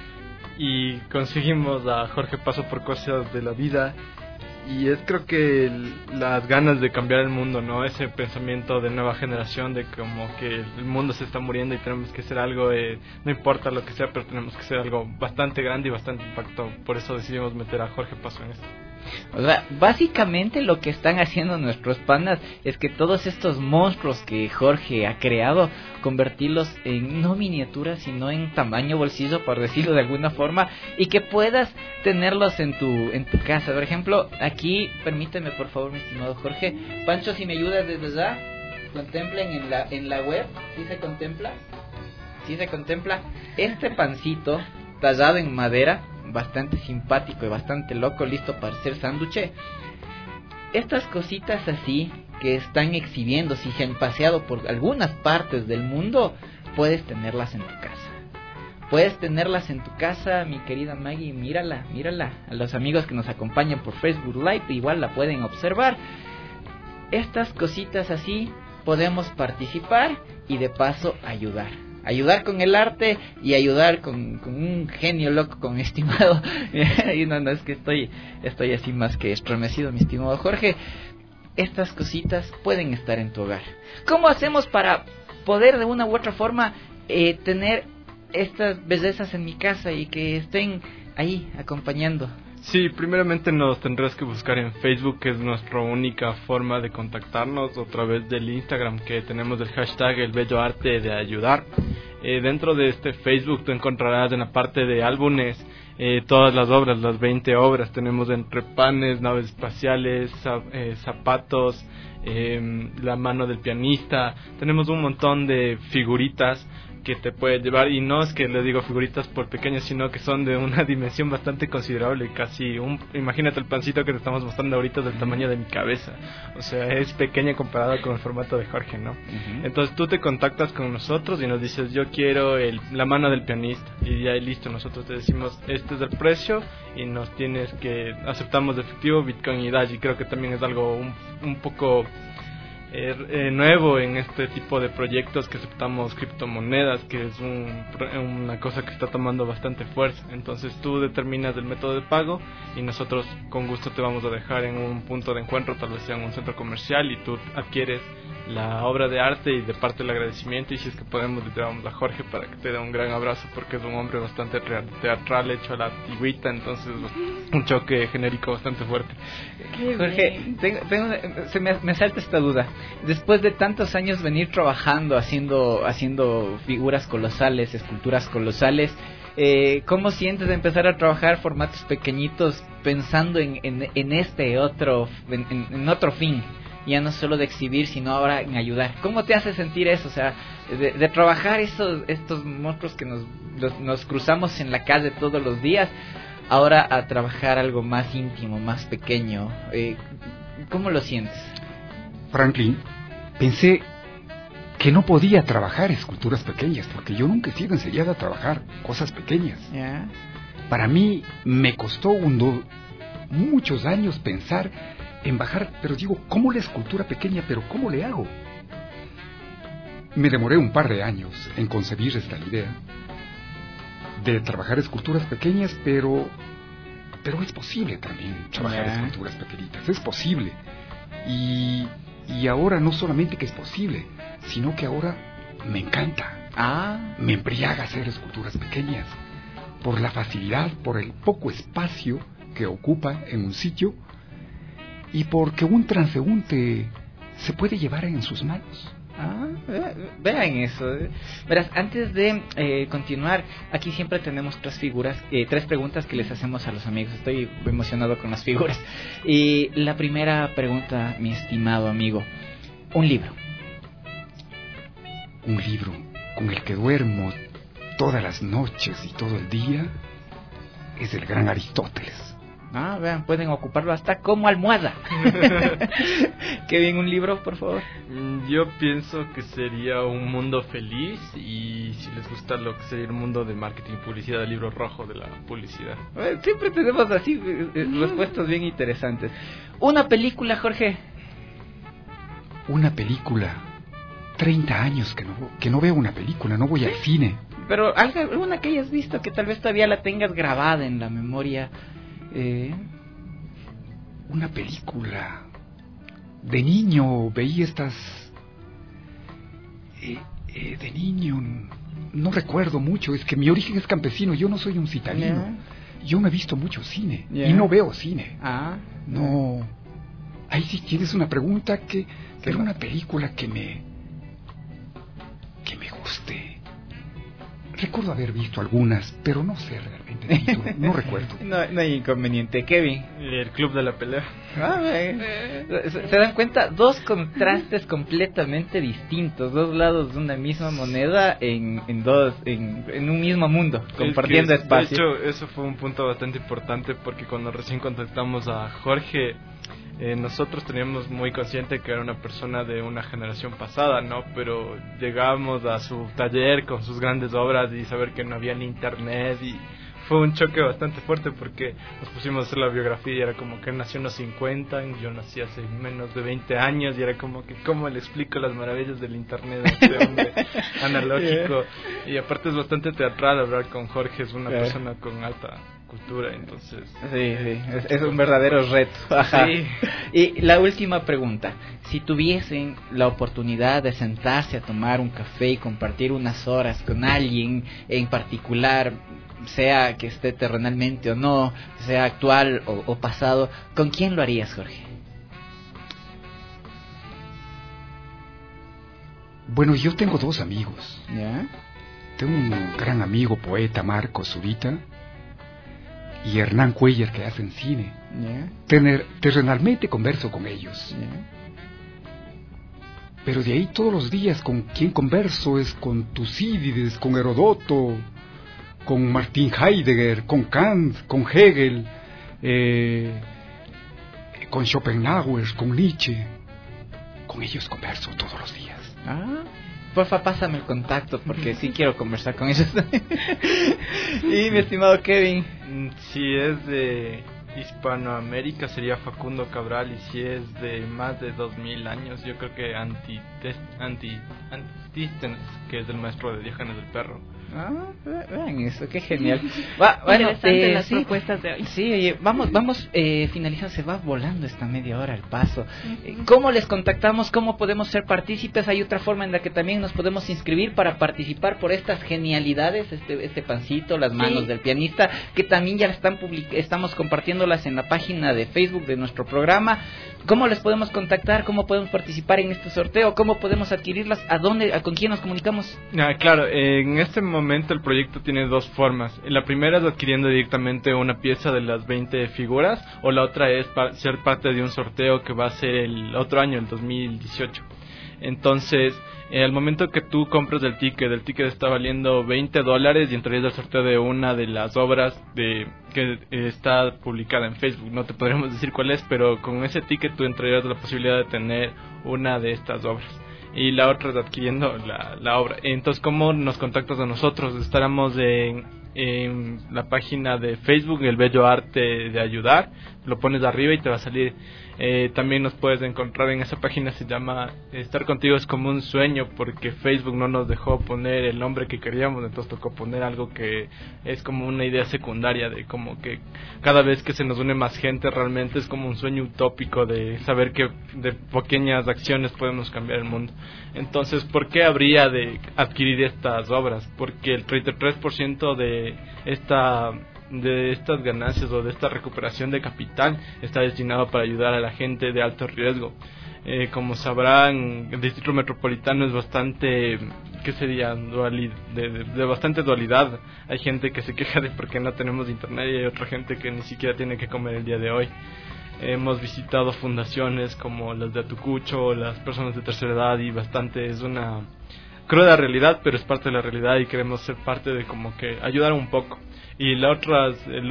y conseguimos a Jorge Paso por cosas de la vida, y es creo que las ganas de cambiar el mundo, ¿no? Ese pensamiento de nueva generación de como que el mundo se está muriendo y tenemos que hacer algo, no importa lo que sea, pero tenemos que hacer algo bastante grande y bastante impacto. Por eso decidimos meter a Jorge Paso en esto. O sea, básicamente lo que están haciendo nuestros panas es que todos estos monstruos que Jorge ha creado, convertirlos en no miniaturas, sino en tamaño bolsillo, por decirlo de alguna forma, y que puedas tenerlos en tu casa. Por ejemplo, aquí, permíteme por favor, mi estimado Jorge. Pancho, si me ayudas desde ya, contemplen en la web, ¿sí se contempla? Sí se contempla este pancito tallado en madera, bastante simpático y bastante loco, listo para hacer sándwich. Estas cositas así que están exhibiendo, si se han paseado por algunas partes del mundo, puedes tenerlas en tu casa. Puedes tenerlas en tu casa, mi querida Maggie, mírala. A los amigos que nos acompañan por Facebook Live igual la pueden observar. Estas cositas así podemos participar y de paso ayudar con el arte y ayudar con un genio loco, con mi estimado. Y no, es que estoy así más que estremecido, mi estimado Jorge. Estas cositas pueden estar en tu hogar. ¿Cómo hacemos para poder de una u otra forma tener estas bellezas en mi casa y que estén ahí acompañando? Sí, primeramente nos tendrás que buscar en Facebook, que es nuestra única forma de contactarnos, o a través del Instagram, que tenemos el hashtag El Bello Arte de Ayudar. Dentro de este Facebook tú encontrarás en la parte de álbumes todas las obras, las 20 obras. Tenemos entre panes, naves espaciales, zapatos, la mano del pianista. Tenemos un montón de figuritas que te puede llevar, y no es que les digo figuritas por pequeñas, sino que son de una dimensión bastante considerable, casi imagínate el pancito que te estamos mostrando ahorita del tamaño de mi cabeza, o sea, es pequeña comparada con el formato de Jorge, ¿no? Entonces tú te contactas con nosotros y nos dices, yo quiero la mano del pianista, y ya listo, nosotros te decimos, este es el precio, y nos tienes que, aceptamos de efectivo, Bitcoin y Dash, y creo que también es algo un poco nuevo en este tipo de proyectos, que aceptamos criptomonedas, que es una cosa que está tomando bastante fuerza. Entonces tú determinas el método de pago y nosotros con gusto te vamos a dejar en un punto de encuentro, tal vez sea en un centro comercial, y tú adquieres la obra de arte, y de parte del agradecimiento, y si es que podemos, le llevamos a Jorge para que te dé un gran abrazo, porque es un hombre bastante teatral, hecho a la antigüita, entonces un choque genérico bastante fuerte. Jorge, me salta esta duda. Después de tantos años venir trabajando, haciendo figuras colosales, esculturas colosales, ¿cómo sientes de empezar a trabajar formatos pequeñitos pensando en este otro fin? Ya no solo de exhibir, sino ahora en ayudar. ¿Cómo te hace sentir eso? O sea, de trabajar estos monstruos que nos cruzamos en la calle todos los días, ahora a trabajar algo más íntimo, más pequeño. ¿Cómo lo sientes? Franklin, pensé que no podía trabajar esculturas pequeñas, porque yo nunca he sido enseñado a trabajar cosas pequeñas. ¿Ya? Para mí me costó muchos años pensar en bajar, pero digo, ¿cómo la escultura pequeña? ¿Pero cómo le hago? Me demoré un par de años en concebir esta idea de trabajar esculturas pequeñas, pero es posible también trabajar esculturas pequeñitas, es posible. Y ahora no solamente que es posible, sino que ahora me encanta. Me embriaga hacer esculturas pequeñas, por la facilidad, por el poco espacio que ocupa en un sitio, y porque un transeúnte se puede llevar en sus manos. Vean eso. Verás, antes de continuar, aquí siempre tenemos tres preguntas que les hacemos a los amigos. Estoy emocionado con las figuras. Y la primera pregunta, mi estimado amigo, un libro con el que duermo todas las noches y todo el día, es el gran Aristóteles. Vean, pueden ocuparlo hasta como almohada. Kevin, un libro, por favor. Yo pienso que sería Un Mundo Feliz, y si les gusta lo que sería el mundo de marketing y publicidad, el libro rojo de la publicidad. Siempre tenemos así respuestas bien interesantes. Una película, Jorge. Una película. 30 años que no veo una película, no voy al cine. Pero alguna que hayas visto que tal vez todavía la tengas grabada en la memoria. Una película. De niño veía estas. De niño no recuerdo mucho. Es que mi origen es campesino. Yo no soy un citadino. Yo no he visto mucho cine y no veo cine. No. Ahí sí tienes una pregunta que era una película que me guste. Recuerdo haber visto algunas, pero no sé realmente el título, no recuerdo. No hay inconveniente. Kevin. El Club de la Pelea. ¿Se dan cuenta? Dos contrastes completamente distintos, dos lados de una misma moneda en un mismo mundo, compartiendo espacio. De hecho, eso fue un punto bastante importante, porque cuando recién contactamos a Jorge, nosotros teníamos muy consciente que era una persona de una generación pasada, ¿no? Pero llegamos a su taller con sus grandes obras y saber que no había ni internet, y fue un choque bastante fuerte, porque nos pusimos a hacer la biografía y era como que él nació en los 50, yo nací hace menos de 20 años, y era como que ¿cómo le explico las maravillas del internet a este hombre analógico? Y aparte es bastante teatral hablar con Jorge, es una persona con alta cultura, entonces es un verdadero reto. Sí. Y la última pregunta: si tuviesen la oportunidad de sentarse a tomar un café y compartir unas horas con alguien en particular, sea que esté terrenalmente o no, sea actual o pasado, ¿con quién lo harías, Jorge? Bueno, yo tengo dos amigos. ¿Ya? Tengo un gran amigo, poeta, Marcos Zurita, y Hernán Cuellar, que hacen cine. Yeah. Terrenalmente converso con ellos. Pero de ahí todos los días con quien converso es con Tucídides, con Herodoto, con Martin Heidegger, con Kant, con Hegel, con Schopenhauer, con Nietzsche. Con ellos converso todos los días. Porfa, pásame el contacto porque sí quiero conversar con ellos. Y mi estimado Kevin. Si es de Hispanoamérica sería Facundo Cabral, y si es de más de 2000 años yo creo que Antistístenes, que es el maestro de Diógenes del Perro. Vean eso, qué genial. Interesante las propuestas de hoy. Sí, oye, vamos finalizando, se va volando esta media hora al paso. ¿Cómo les contactamos? ¿Cómo podemos ser partícipes? Hay otra forma en la que también nos podemos inscribir para participar por estas genialidades, este pancito, las manos del pianista, que también ya estamos compartiéndolas en la página de Facebook de nuestro programa. ¿Cómo les podemos contactar? ¿Cómo podemos participar en este sorteo? ¿Cómo podemos adquirirlas? ¿Con quién nos comunicamos? Claro, en este momento el proyecto tiene dos formas. La primera es adquiriendo directamente una pieza de las 20 figuras, o la otra es ser parte de un sorteo que va a ser el otro año, el 2018. Entonces, al momento que tú compras el ticket está valiendo $20 y entrarías al sorteo de una de las obras que está publicada en Facebook. No te podremos decir cuál es, pero con ese ticket tú entrarías la posibilidad de tener una de estas obras. Y la otra es adquiriendo la obra. Entonces, ¿cómo nos contactas a nosotros? Estaremos en la página de Facebook, El Bello Arte de Ayudar. Lo pones arriba y te va a salir. También nos puedes encontrar en esa página, se llama Estar Contigo es como un sueño, porque Facebook no nos dejó poner el nombre que queríamos, entonces tocó poner algo que es como una idea secundaria, de como que cada vez que se nos une más gente realmente es como un sueño utópico de saber que de pequeñas acciones podemos cambiar el mundo. Entonces, ¿por qué habría de adquirir estas obras? Porque el 33% de estas ganancias o de esta recuperación de capital está destinado para ayudar a la gente de alto riesgo. Como sabrán, el distrito metropolitano es bastante, ¿qué sería? De bastante dualidad. Hay gente que se queja de por qué no tenemos internet y hay otra gente que ni siquiera tiene que comer el día de hoy. Hemos visitado fundaciones como las de Atucucho, las personas de tercera edad, y es una cruda realidad, pero es parte de la realidad y queremos ser parte de como que ayudar un poco. Y el otro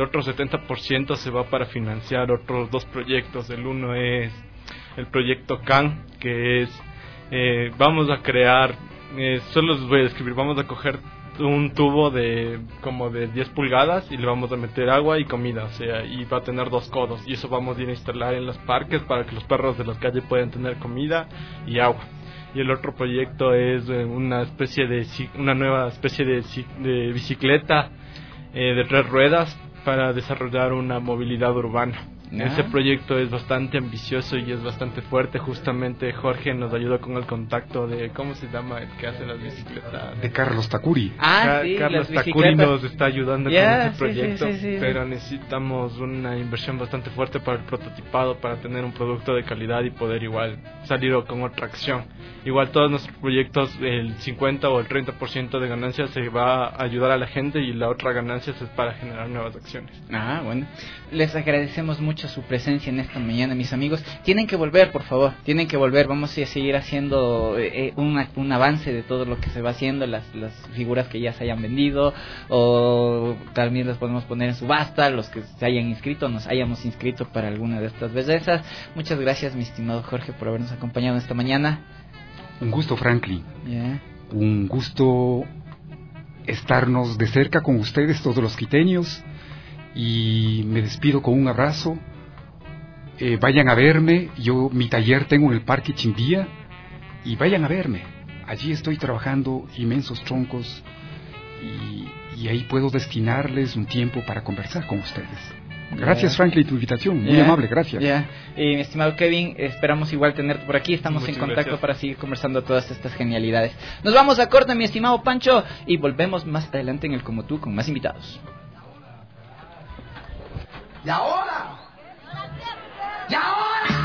70% se va para financiar otros dos proyectos. El uno es el proyecto CAN, que es vamos a crear, solo les voy a describir, vamos a coger un tubo de como de 10 pulgadas y le vamos a meter agua y comida, o sea, y va a tener 2 codos, y eso vamos a ir a instalar en los parques para que los perros de las calles puedan tener comida y agua. Y el otro proyecto es una nueva especie de bicicleta de 3 ruedas para desarrollar una movilidad urbana. Ese proyecto es bastante ambicioso y es bastante fuerte. Justamente Jorge nos ayudó con el contacto de, ¿cómo se llama el que hace las bicicletas? De Carlos Takuri. Sí, Carlos Takuri nos está ayudando con ese proyecto, pero necesitamos una inversión bastante fuerte para el prototipado, para tener un producto de calidad y poder igual salir con otra acción. Igual todos nuestros proyectos, el 50 o el 30% de ganancias se va a ayudar a la gente y la otra ganancia es para generar nuevas acciones. Bueno, les agradecemos mucho su presencia en esta mañana, mis amigos. Tienen que volver, por favor, tienen que volver. Vamos a seguir haciendo un avance de todo lo que se va haciendo, las figuras que ya se hayan vendido, o también las podemos poner en subasta, los que se hayan inscrito, nos hayamos inscrito para alguna de estas bellezas. Muchas gracias, mi estimado Jorge, por habernos acompañado esta mañana. Un gusto, Franklin. Un gusto estarnos de cerca con ustedes, todos los quiteños, y me despido con un abrazo. Vayan a verme, mi taller tengo en el Parque Chimbía, y vayan a verme. Allí estoy trabajando inmensos troncos y ahí puedo destinarles un tiempo para conversar con ustedes. Gracias, Franklin, tu invitación, muy amable, gracias. Y mi estimado Kevin, esperamos igual tenerte por aquí, estamos en contacto para seguir conversando todas estas genialidades. Nos vamos a corte, mi estimado Pancho, y volvemos más adelante en el Como Tú con más invitados. ¡Y ahora! ¡Y ahora!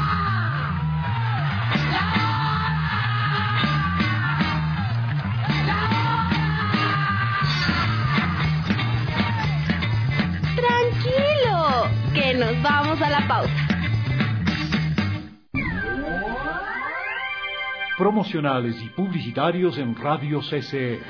Tranquilo, que nos vamos a la pausa. promocionales y publicitarios en Radio CCE.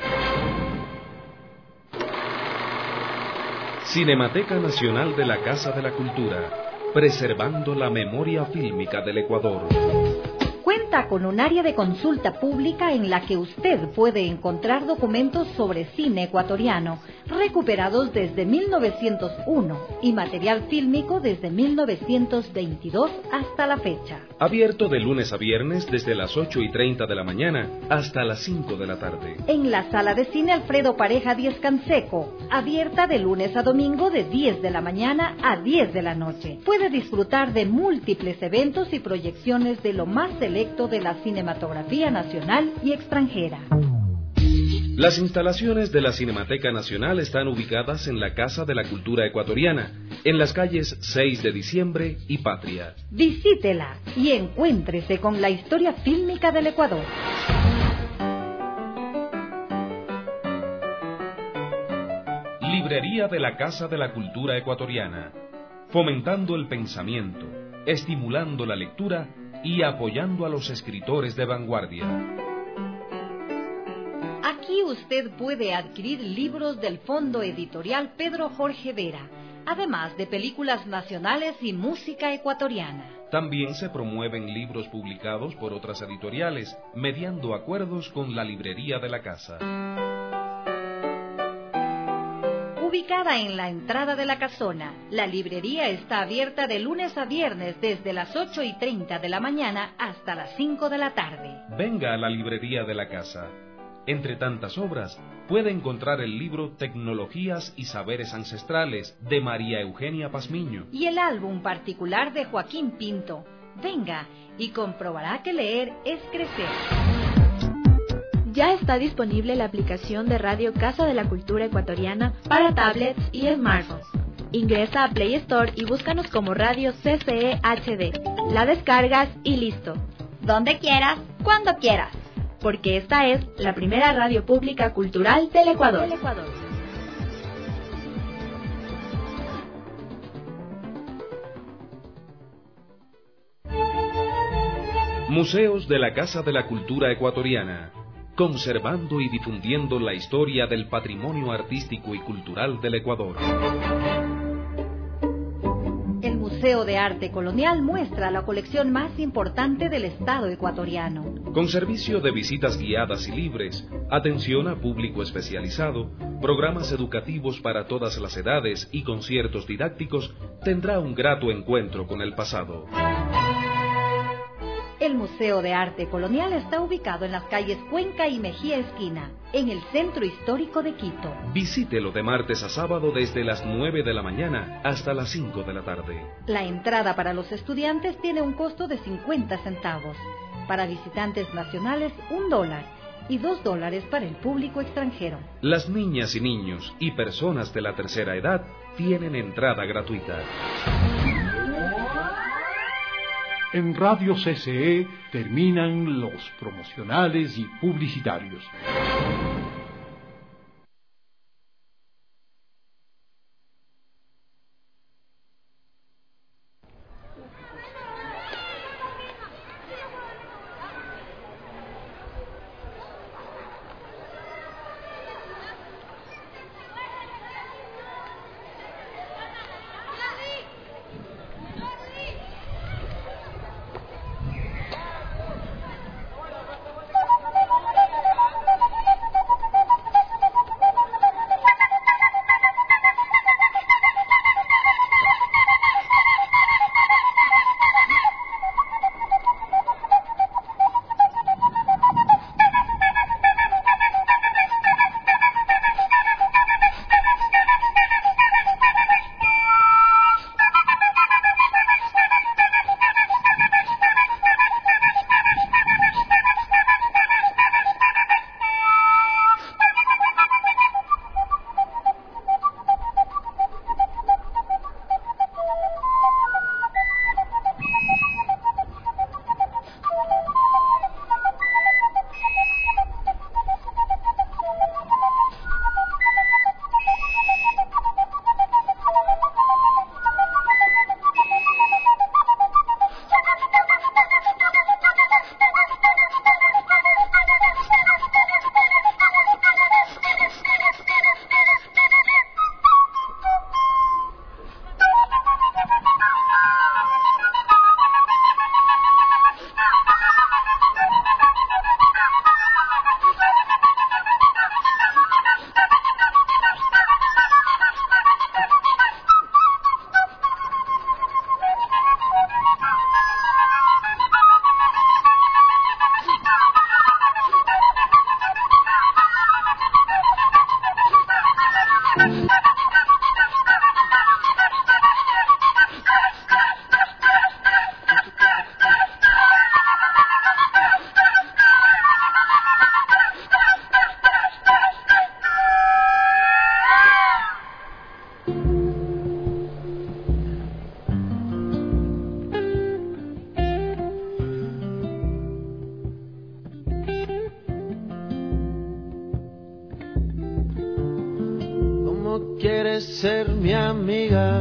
Cinemateca Nacional de la Casa de la Cultura, preservando la memoria fílmica del Ecuador. Cuenta con un área de consulta pública en la que usted puede encontrar documentos sobre cine ecuatoriano, recuperados desde 1901 y material fílmico desde 1922 hasta la fecha. Abierto de lunes a viernes desde las 8:30 de la mañana hasta las 5 de la tarde. En la sala de cine Alfredo Pareja 10 Canseco, abierta de lunes a domingo de 10 de la mañana a 10 de la noche. Puede disfrutar de múltiples eventos y proyecciones de lo más selecto de la cinematografía nacional y extranjera. Las instalaciones de la Cinemateca Nacional están ubicadas en la Casa de la Cultura Ecuatoriana, en las calles 6 de Diciembre y Patria. Visítela y encuéntrese con la historia fílmica del Ecuador. Librería de la Casa de la Cultura Ecuatoriana, fomentando el pensamiento, estimulando la lectura y apoyando a los escritores de vanguardia. Aquí usted puede adquirir libros del Fondo Editorial Pedro Jorge Vera, además de películas nacionales y música ecuatoriana. También se promueven libros publicados por otras editoriales, mediando acuerdos con la librería de la casa. Ubicada en la entrada de la casona, la librería está abierta de lunes a viernes desde las 8:30 de la mañana hasta las 5 de la tarde. Venga a la librería de la casa. Entre tantas obras, puede encontrar el libro Tecnologías y Saberes Ancestrales de María Eugenia Pazmiño y el álbum particular de Joaquín Pinto. Venga y comprobará que leer es crecer. Ya está disponible la aplicación de Radio Casa de la Cultura Ecuatoriana para tablets y smartphones. Ingresa a Play Store y búscanos como Radio CCE HD. La descargas y listo. Donde quieras, cuando quieras. Porque esta es la primera radio pública cultural del Ecuador. Museos de la Casa de la Cultura Ecuatoriana, conservando y difundiendo la historia del patrimonio artístico y cultural del Ecuador. El Museo de Arte Colonial muestra la colección más importante del Estado ecuatoriano. Con servicio de visitas guiadas y libres, atención a público especializado, programas educativos para todas las edades y conciertos didácticos, tendrá un grato encuentro con el pasado. El Museo de Arte Colonial está ubicado en las calles Cuenca y Mejía Esquina, en el centro histórico de Quito. Visítelo de martes a sábado desde las 9 de la mañana hasta las 5 de la tarde. La entrada para los estudiantes tiene un costo de 50 centavos. Para visitantes nacionales, $1 y $2 para el público extranjero. Las niñas y niños y personas de la tercera edad tienen entrada gratuita. En Radio CCE terminan los promocionales y publicitarios. quieres ser mi amiga.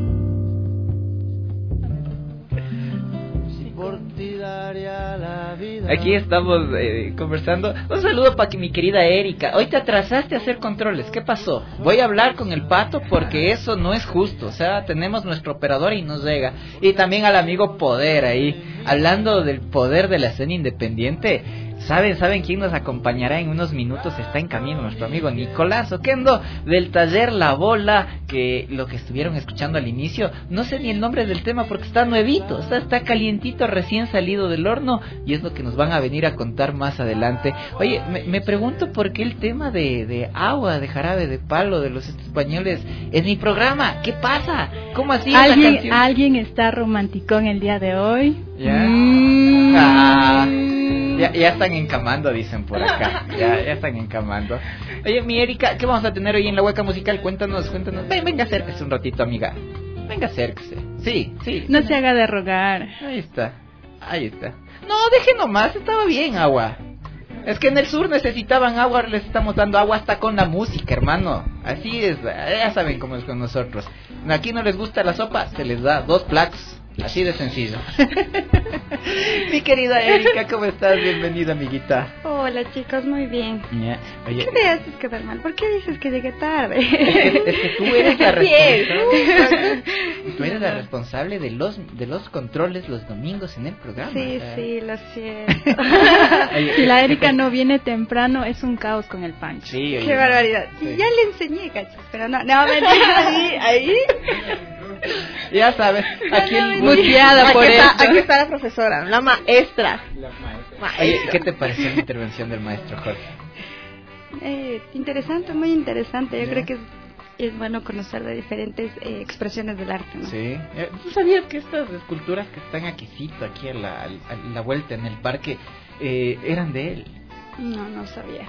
Por ti daría la vida. Aquí estamos conversando. Un saludo para mi querida Erika. Hoy te atrasaste a hacer controles. ¿Qué pasó? Voy a hablar con el Pato porque eso no es justo. O sea, tenemos nuestro operador y nos llega. Y también al amigo Poder ahí. Hablando del poder de la escena independiente. ¿Saben quién nos acompañará en unos minutos? Está en camino nuestro amigo Nicolás Oquendo del taller La Bola, que lo que estuvieron escuchando al inicio, no sé ni el nombre del tema porque está nuevito, está calientito, recién salido del horno, y es lo que nos van a venir a contar más adelante. Oye, me pregunto por qué el tema de agua, de jarabe de palo, de los españoles, es mi programa. ¿Qué pasa? ¿Cómo así? ¿Alguien está romanticón el día de hoy? ¿Ya? Ya están encamando, dicen por acá. Ya están encamando. Oye, mi Erika, ¿qué vamos a tener hoy en la hueca musical? Cuéntanos. Venga, acérquese un ratito, amiga. Venga, acérquese. Sí. No se haga de rogar. Ahí está. No, deje nomás, estaba bien agua. Es que en el sur necesitaban agua, les estamos dando agua hasta con la música, hermano. Así es, ya saben cómo es con nosotros. Aquí no les gusta la sopa, se les da 2 platos. Así de sencillo. Mi querida Erika, ¿cómo estás? Bienvenida, amiguita. Hola, chicos, muy bien. Oye, ¿qué me haces quedar mal? ¿Por qué dices que llegué tarde? Es que tú eres la responsable. Tú eres la responsable de los controles los domingos en el programa. Sí, lo siento. Si la Erika no viene temprano, es un caos con el Pancho. Sí, qué barbaridad. Sí. Ya le enseñé, cachas, pero no, mentira, ahí. Ya sabes, aquí aquí está la profesora, la maestra. Oye, ¿qué te pareció la intervención del maestro Jorge? Interesante, muy interesante. Yo creo que es bueno conocer de diferentes expresiones del arte, ¿no? Sí. ¿Tú sabías que estas esculturas que están aquí a la vuelta en el parque eran de él? No sabía.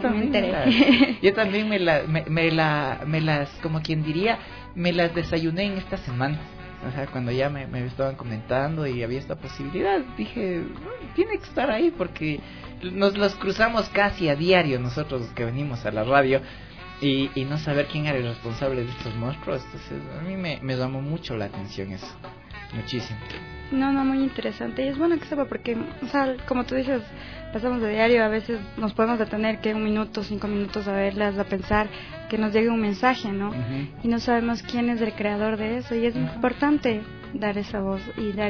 Yo también me las, como quien diría, me las desayuné en esta semana. O sea, cuando ya me estaban comentando y había esta posibilidad, dije, tiene que estar ahí porque nos los cruzamos casi a diario nosotros los que venimos a la radio. Y no saber quién era el responsable de estos monstruos, entonces a mí me llamó mucho la atención eso, muchísimo. No, muy interesante, y es bueno que sepa porque, o sea, como tú dices, pasamos de diario, a veces nos podemos detener que 1 minuto, 5 minutos a verlas, a pensar que nos llegue un mensaje, ¿no? Uh-huh. Y no sabemos quién es el creador de eso, y es importante dar esa voz y dar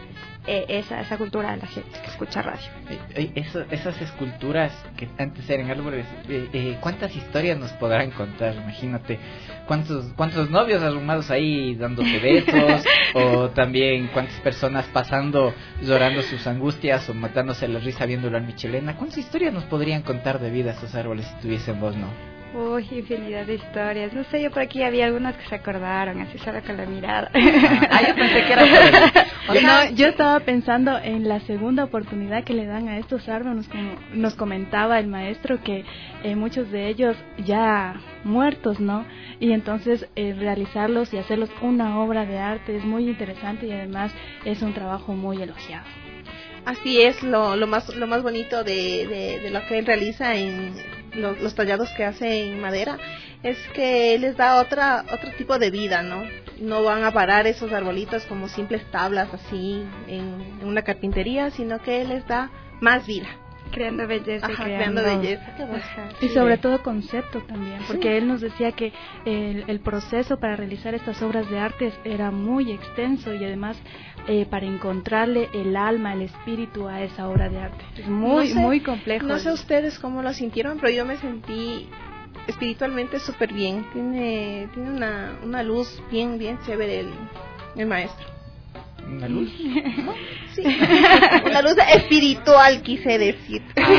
esa cultura a la gente que escucha radio. Esas esculturas que antes eran árboles, ¿cuántas historias nos podrán contar? Imagínate, ¿cuántos novios arrumados ahí dándote besos? O también cuántas personas pasando, llorando sus angustias o matándose la risa viéndolo en Michelena. ¿Cuántas historias nos podrían contar de vida esos árboles si tuviesen voz, no? Uy, infinidad de historias. No sé, yo por aquí había algunas que se acordaron, así solo con la mirada. Yo pensé que era yo estaba pensando en la segunda oportunidad que le dan a estos árboles, como nos comentaba el maestro, que muchos de ellos ya muertos, ¿no? Y entonces realizarlos y hacerlos una obra de arte es muy interesante y además es un trabajo muy elogiado. Así es, lo más bonito de lo que él realiza en los tallados que hace en madera es que les da otro tipo de vida, ¿no? No van a parar esos arbolitos como simples tablas así en una carpintería, sino que les da más vida. Creando belleza. Creando belleza. Y sobre todo concepto también, porque él nos decía que el proceso para realizar estas obras de arte era muy extenso y además para encontrarle el alma, el espíritu a esa obra de arte. Es muy complejo. No sé ustedes cómo lo sintieron, pero yo me sentí espiritualmente súper bien. Tiene una luz bien chévere el maestro. ¿Una luz? Sí, una luz espiritual quise decir.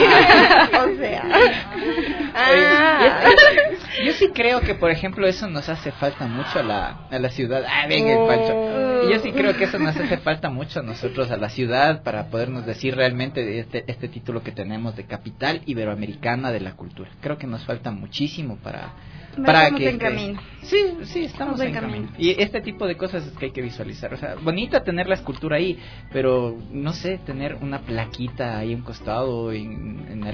O sea. Yo sí creo que, por ejemplo, eso nos hace falta mucho a la ciudad. Bien el Pancho. Yo sí creo que eso nos hace falta mucho a nosotros, a la ciudad, para podernos decir realmente este título que tenemos de capital iberoamericana de la cultura. Creo que nos falta muchísimo Estamos en camino. Sí, estamos en camino. Y este tipo de cosas es que hay que visualizar. O sea, bonito tener la escultura ahí, pero no sé, tener una plaquita ahí a un costado en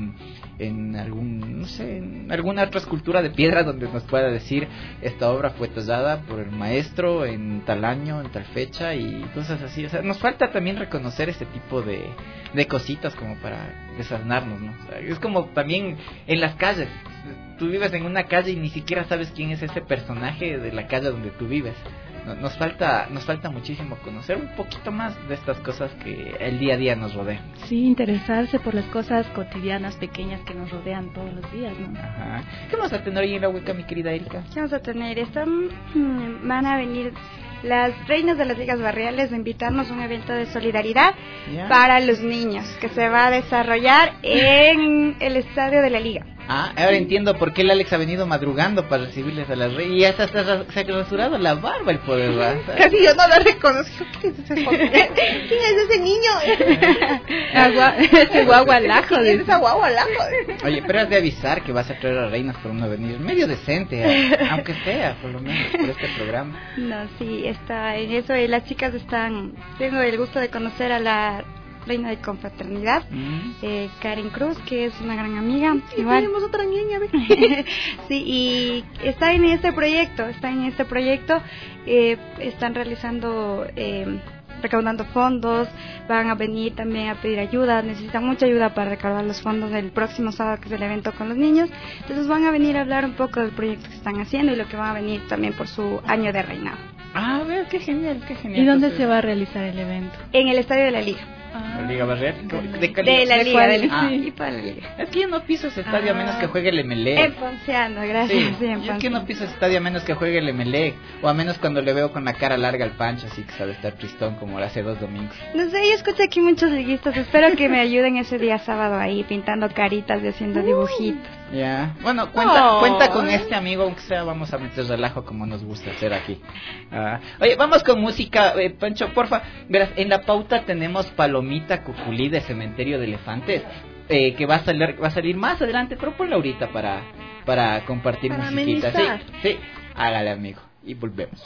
alguna otra escultura de piedra donde nos pueda decir esta obra fue tallada por el maestro en tal año, en tal fecha y cosas así. O sea, nos falta también reconocer este tipo de cositas como para desasnarnos, ¿no? O sea, es como también en las calles. Tú vives en una calle y ni siquiera sabes quién es ese personaje de la calle donde tú vives. Nos falta muchísimo conocer un poquito más de estas cosas que el día a día nos rodean. Sí, interesarse por las cosas cotidianas, pequeñas que nos rodean todos los días, ¿no? Ajá. ¿Qué vamos a tener hoy en la hueca, mi querida Erika? ¿Qué vamos a tener? Van a venir las reinas de las ligas barriales a invitarnos a un evento de solidaridad para los niños que se va a desarrollar en el estadio de la liga. Ahora entiendo por qué el Alex ha venido madrugando para recibirles a las reinas. Y hasta se ha rasurado la barba el poder. Casi yo no lo reconozco. ¿Quién es ese niño? Ese guagualajo. ¿Quién es esa guagualajo? Oye, pero has de avisar que vas a traer a reinas por uno venir medio decente, aunque sea, por lo menos, por este programa. No, sí, está en eso. Y las chicas tengo el gusto de conocer a la reina de confraternidad, Karen Cruz, que es una gran amiga. Igual tenemos otra niña, sí, y está en este proyecto, están realizando, recaudando fondos, van a venir también a pedir ayuda, necesitan mucha ayuda para recaudar los fondos del próximo sábado, que es el evento con los niños. Entonces van a venir a hablar un poco del proyecto que están haciendo y lo que van a venir también por su año de reinado. A ver, qué genial. ¿Y dónde se va a realizar el evento? En el estadio de la Liga. ¿La Liga Barrial? De la Liga. Es que yo no piso ese estadio a menos que juegue el Emelec. En Ponciano, gracias. Sí, es que no piso ese estadio a menos que juegue el Emelec. O a menos cuando le veo con la cara larga al Pancho, así que sabe estar tristón como hace 2 domingos. No sé, yo escuché aquí muchos liguistas. Espero que me ayuden ese día sábado ahí, pintando caritas y haciendo dibujitos. Ya, bueno, cuenta con este amigo, aunque sea, vamos a meter relajo como nos gusta hacer aquí. Oye, vamos con música, Pancho, porfa. Verás, en la pauta tenemos Palomita Cuculí de Cementerio de Elefantes, que va a salir más adelante, pero ponla ahorita para compartir musiquita. Sí, hágale, amigo, y volvemos.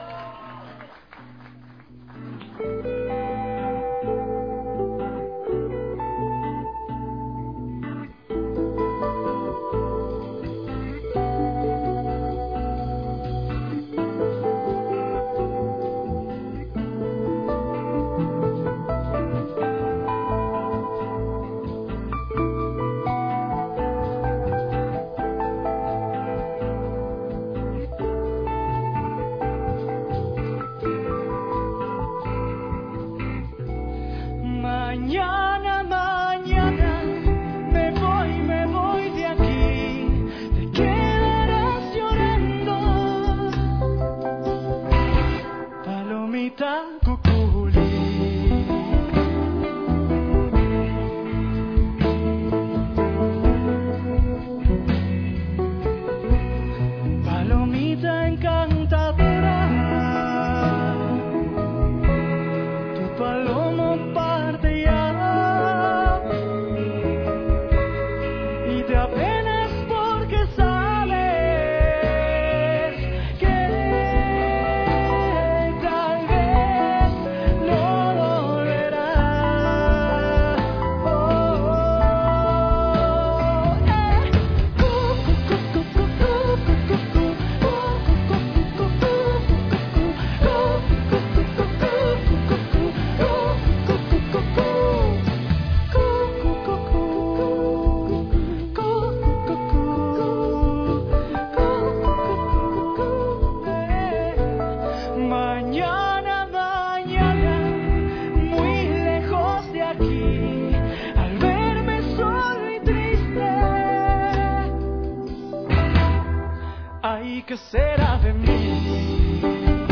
¿Qué será de mí?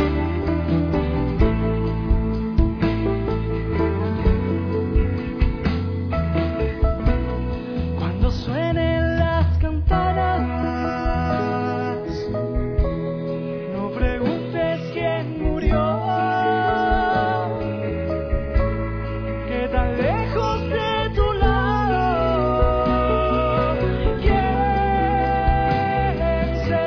Cuando suenen las campanas, no preguntes quién murió, que tan lejos de tu lado, quién será.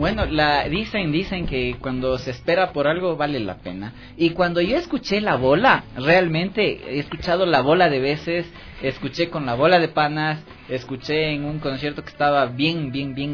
Bueno, dicen que cuando se espera por algo vale la pena. Y cuando yo escuché La Bola, realmente he escuchado La Bola de veces, escuché con La Bola de Panas, escuché en un concierto que estaba bien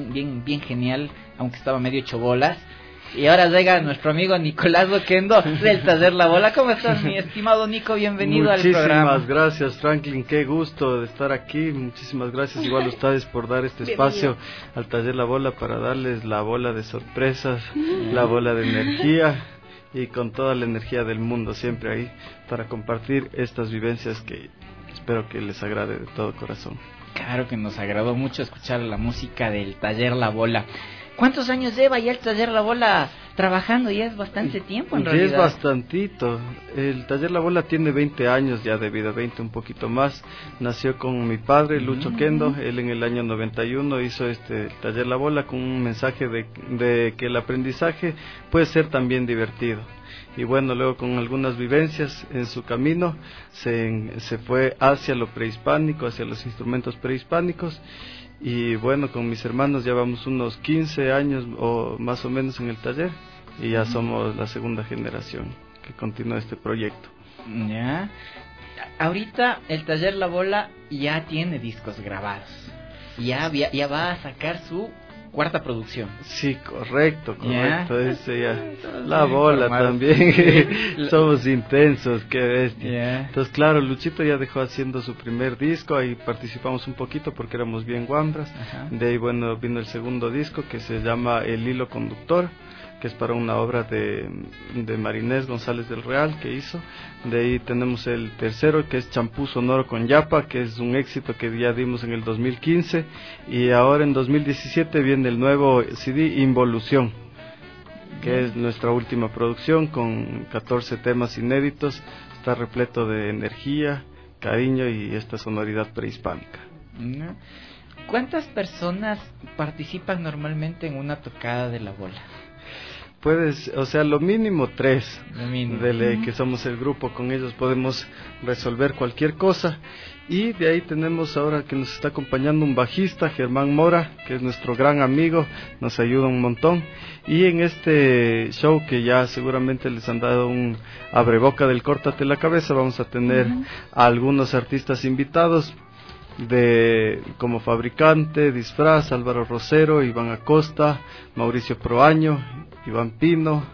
genial, aunque estaba medio hecho bolas. Y ahora llega nuestro amigo Nicolás Oquendo del Taller La Bola. ¿Cómo estás, mi estimado Nico? Bienvenido al programa. Muchísimas gracias, Franklin. Qué gusto de estar aquí. Muchísimas gracias igual a ustedes por dar este espacio al Taller La Bola para darles la bola de sorpresas, la bola de energía y con toda la energía del mundo siempre ahí para compartir estas vivencias que espero que les agrade de todo corazón. Claro que nos agradó mucho escuchar la música del Taller La Bola. ¿Cuántos años lleva ya el Taller La Bola trabajando? Ya es bastante tiempo en realidad. Es bastantito. El Taller La Bola tiene 20 años ya de vida, 20 un poquito más. Nació con mi padre, Lucho Oquendo. Él en el año 91 hizo este Taller La Bola con un mensaje de que el aprendizaje puede ser también divertido. Y bueno, luego con algunas vivencias en su camino se fue hacia lo prehispánico, hacia los instrumentos prehispánicos. Y bueno, con mis hermanos llevamos unos 15 años o más o menos en el taller y ya somos la segunda generación que continúa este proyecto. Ya. Ahorita el Taller La Bola ya tiene discos grabados. Ya va a sacar su cuarta producción. Sí, correcto. Ese ya. La Bola también. Somos intensos, qué bestia. Entonces, claro, Luchito ya dejó haciendo su primer disco, ahí participamos un poquito porque éramos bien guambras. De ahí, bueno, vino el segundo disco que se llama El Hilo Conductor, que es para una obra de Marinés González del Real que hizo. De ahí tenemos el tercero, que es Champú Sonoro con Yapa, que es un éxito que ya dimos en el 2015. Y ahora en 2017 viene el nuevo CD Involución, que es nuestra última producción con 14 temas inéditos. Está repleto de energía, cariño y esta sonoridad prehispánica. ¿Cuántas personas participan normalmente en una tocada de La Bola? Lo mínimo 3, que somos el grupo, con ellos podemos resolver cualquier cosa. Y de ahí tenemos ahora que nos está acompañando un bajista, Germán Mora, que es nuestro gran amigo, nos ayuda un montón. Y en este show que ya seguramente les han dado un abreboca del Córtate la Cabeza, vamos a tener a algunos artistas invitados como Fabricante, Disfraz, Álvaro Rosero, Iván Acosta, Mauricio Proaño, Iván Pino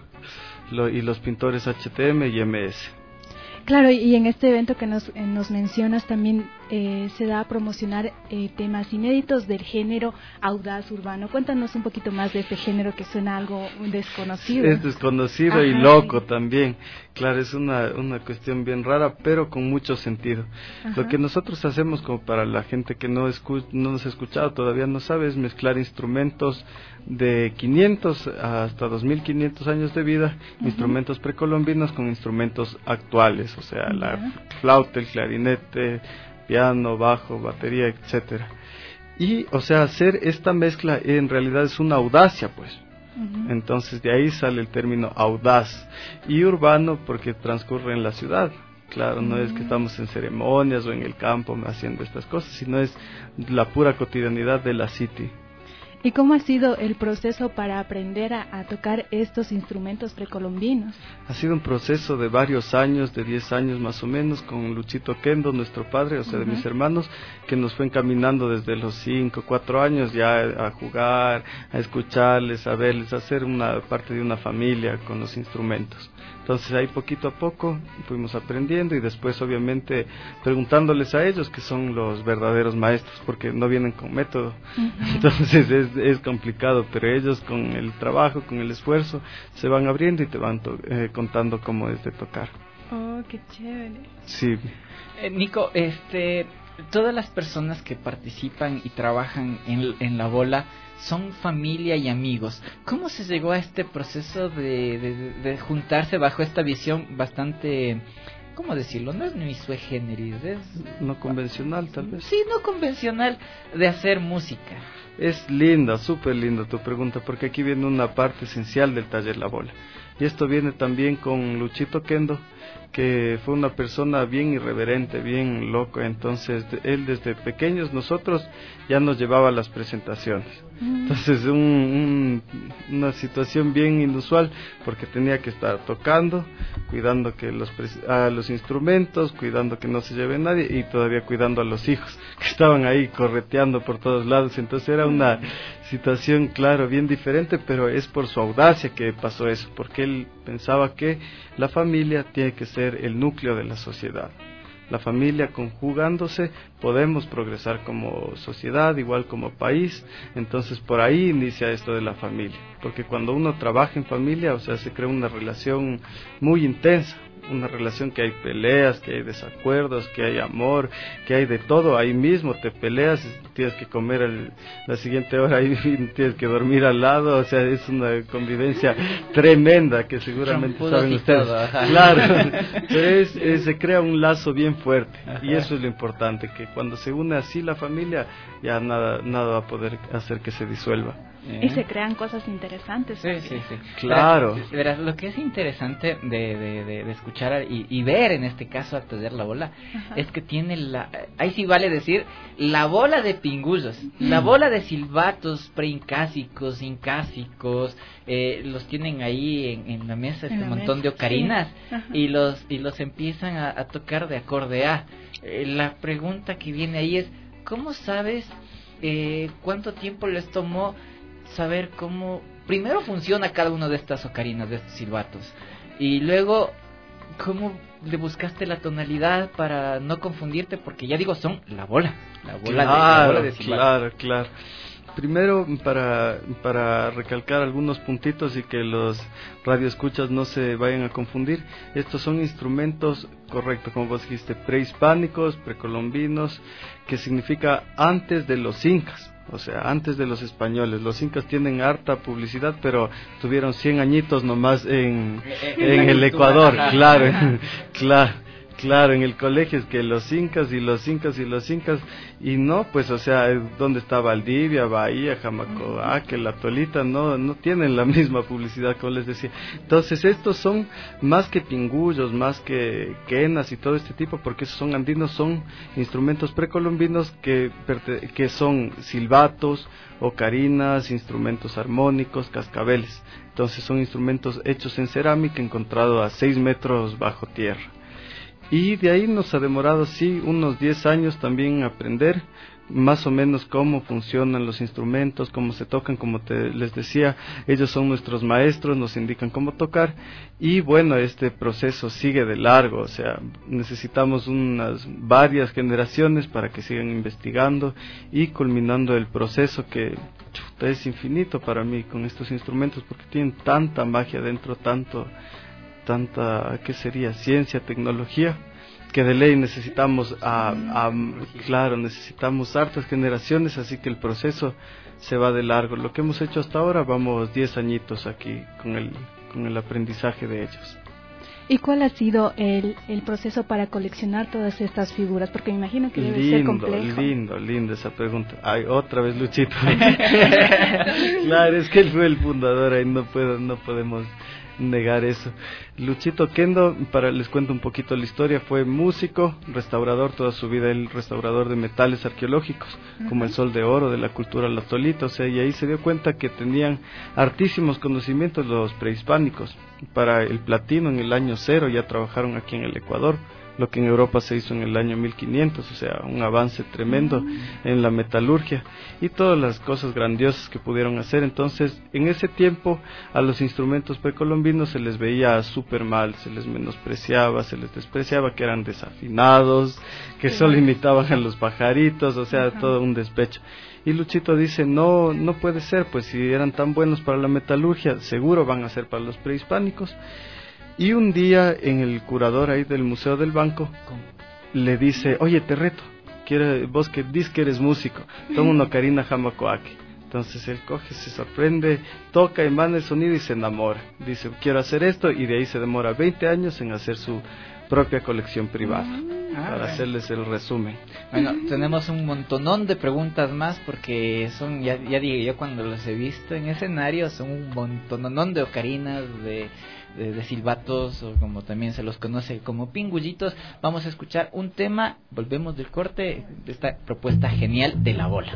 y los pintores HTM y MS. Claro, y en este evento que nos mencionas también se da a promocionar temas inéditos del género audaz urbano. Cuéntanos un poquito más de este género que suena algo desconocido. Es desconocido y loco también. Claro, es una cuestión bien rara, pero con mucho sentido. Lo que nosotros hacemos, como para la gente que no nos ha escuchado, todavía no sabe, es mezclar instrumentos de 500 hasta 2500 años de vida, instrumentos precolombinos con instrumentos actuales, o sea, la flauta, el clarinete, piano, bajo, batería, etcétera. Y, o sea, hacer esta mezcla en realidad es una audacia, pues. Entonces de ahí sale el término audaz. Y urbano porque transcurre en la ciudad. Claro, no es que estamos en ceremonias o en el campo haciendo estas cosas, sino es la pura cotidianidad de la city. ¿Y cómo ha sido el proceso para aprender a tocar estos instrumentos precolombinos? Ha sido un proceso de varios años, de 10 años más o menos, con Luchito Oquendo, nuestro padre, o sea, de mis hermanos, que nos fue encaminando desde los 5, 4 años ya a jugar, a escucharles, a verles, a hacer una parte de una familia con los instrumentos. Entonces ahí poquito a poco fuimos aprendiendo y después obviamente preguntándoles a ellos, que son los verdaderos maestros, porque no vienen con método. Entonces es complicado, pero ellos con el trabajo, con el esfuerzo, se van abriendo y te van contando cómo es de tocar. Oh, qué chévere. Sí. Nico, todas las personas que participan y trabajan en La Bola son familia y amigos. ¿Cómo se llegó a este proceso de juntarse bajo esta visión bastante, ¿cómo decirlo? No es ni sui generis, es no convencional tal vez. Sí, no convencional, de hacer música. Es linda, súper linda tu pregunta, porque aquí viene una parte esencial del Taller La Bola. Y esto viene también con Luchito Oquendo, que fue una persona bien irreverente, bien loco. Entonces él desde pequeños nosotros ya nos llevaba a las presentaciones. Entonces una situación bien inusual, porque tenía que estar tocando, cuidando que los instrumentos, cuidando que no se lleve nadie y todavía cuidando a los hijos que estaban ahí correteando por todos lados. Entonces era una situación, claro, bien diferente, pero es por su audacia que pasó eso, porque él pensaba que la familia tiene que ser el núcleo de la sociedad. La familia, conjugándose, podemos progresar como sociedad, igual como país. Entonces por ahí inicia esto de la familia, porque cuando uno trabaja en familia, o sea, se crea una relación muy intensa, una relación que hay peleas, que hay desacuerdos, que hay amor, que hay de todo. Ahí mismo te peleas, tienes que comer la siguiente hora, ahí tienes que dormir al lado. O sea, es una convivencia tremenda que seguramente saben ustedes. Claro, pero se crea un lazo bien fuerte. Y eso es lo importante, que cuando se une así la familia, ya nada va a poder hacer que se disuelva. Y se crean cosas interesantes. Sí. Claro. Verás, lo que es interesante de escuchar y ver en este caso a Taller La Bola, es que tiene ahí sí vale decir, la bola de pingullos, la bola de silbatos preincásicos, incásicos, los tienen ahí en la mesa, montón de ocarinas, y los empiezan a tocar de acorde a. La pregunta que viene ahí es, ¿cómo sabes cuánto tiempo les tomó saber cómo primero funciona cada uno de estas ocarinas, de estos silbatos, y luego cómo le buscaste la tonalidad para no confundirte, porque ya digo, son la bola de silbato? Claro. Primero, para recalcar algunos puntitos y que los radioescuchas no se vayan a confundir, estos son instrumentos, correcto, como vos dijiste, prehispánicos, precolombinos, que significa antes de los incas. O sea, antes de los españoles. Los incas tienen harta publicidad, pero tuvieron 100 añitos nomás en el Ecuador. Claro, en el colegio es que los incas, y no, pues, o sea, ¿dónde está Valdivia, Bahía, Jamacoaque, La Tolita? No tienen la misma publicidad, como les decía. Entonces, estos son más que pingullos, más que quenas y todo este tipo, porque esos son andinos, son instrumentos precolombinos que son silbatos, ocarinas, instrumentos armónicos, cascabeles. Entonces, son instrumentos hechos en cerámica, encontrados a 6 metros bajo tierra. Y de ahí nos ha demorado, sí, unos 10 años también aprender más o menos cómo funcionan los instrumentos, cómo se tocan. Como les decía, ellos son nuestros maestros, nos indican cómo tocar. Y bueno, este proceso sigue de largo, o sea, necesitamos varias generaciones para que sigan investigando y culminando el proceso que es infinito para mí con estos instrumentos, porque tienen tanta magia dentro, tanta, ¿qué sería? Ciencia, tecnología, que de ley necesitamos necesitamos hartas generaciones, así que el proceso se va de largo. Lo que hemos hecho hasta ahora, vamos 10 añitos aquí con el aprendizaje de ellos. ¿Y cuál ha sido el proceso para coleccionar todas estas figuras? Porque me imagino que debe ser complejo. Lindo esa pregunta. Ay, otra vez Luchito. Claro, es que él fue el fundador, ahí no podemos negar eso. Luchito Kendo, les cuento un poquito la historia, fue músico, restaurador toda su vida, el restaurador de metales arqueológicos, como el Sol de Oro de la cultura La Tolita, o sea, y ahí se dio cuenta que tenían hartísimos conocimientos los prehispánicos. Para el platino en el año 0 ya trabajaron aquí en el Ecuador, lo que en Europa se hizo en el año 1500, o sea, un avance tremendo en la metalurgia y todas las cosas grandiosas que pudieron hacer. Entonces, en ese tiempo a los instrumentos precolombinos se les veía súper mal, se les menospreciaba, se les despreciaba, que eran desafinados, que solo imitaban a los pajaritos, o sea, todo un despecho. Y Luchito dice, no puede ser, pues si eran tan buenos para la metalurgia, seguro van a ser para los prehispánicos. Y un día en el curador ahí del Museo del Banco le dice, oye, te reto, vos que dices que eres músico, toma una ocarina Jamacoaque. Entonces él coge, se sorprende, toca, emana el sonido y se enamora. Dice, quiero hacer esto, y de ahí se demora 20 años en hacer su propia colección privada. para hacerles el resumen. Bueno, tenemos un montonón de preguntas más porque son, ya digo yo cuando los he visto en escenario, son un montonón de ocarinas, de silbatos, o como también se los conoce como pingullitos. Vamos a escuchar un tema, volvemos del corte de esta propuesta genial de La Bola.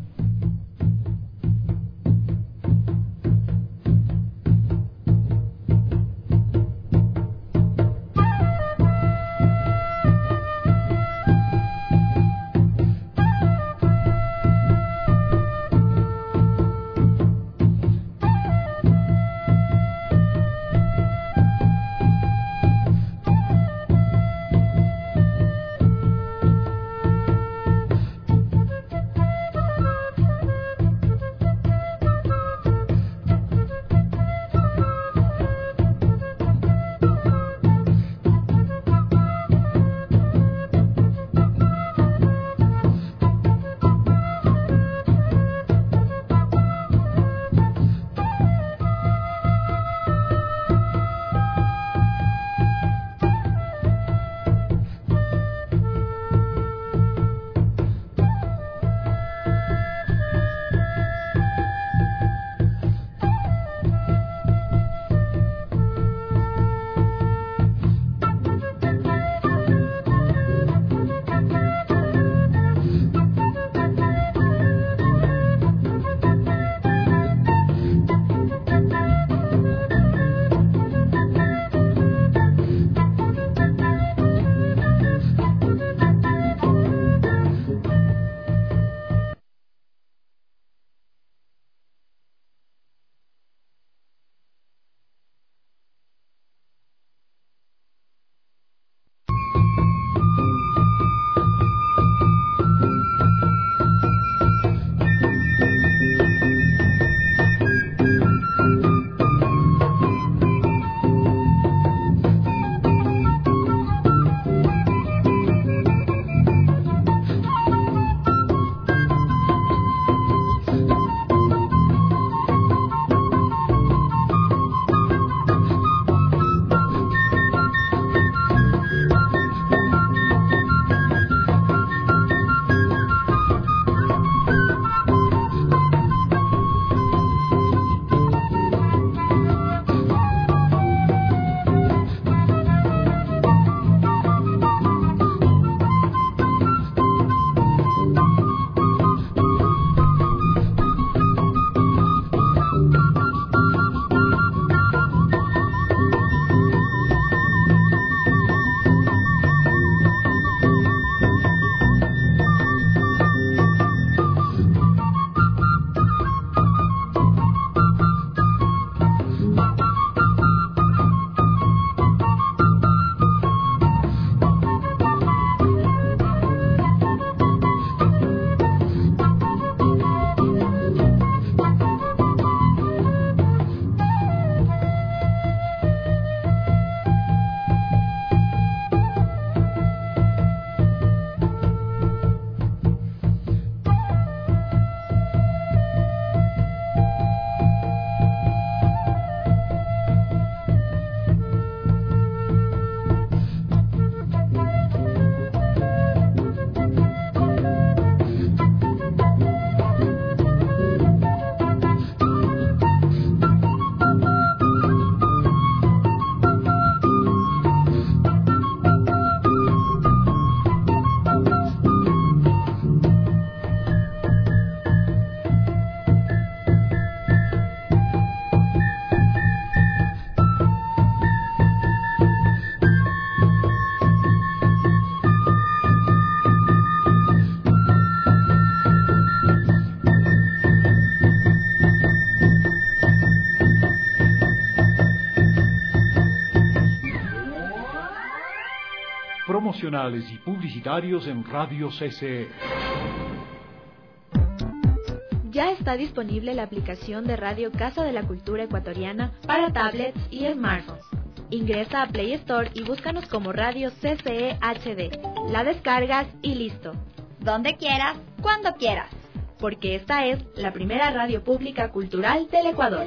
promocionales y publicitarios en Radio CCE. Ya está disponible la aplicación de Radio Casa de la Cultura Ecuatoriana para tablets y smartphones. Ingresa a Play Store y búscanos como Radio CCE HD. La descargas y listo. Donde quieras, cuando quieras. Porque esta es la primera radio pública cultural del Ecuador.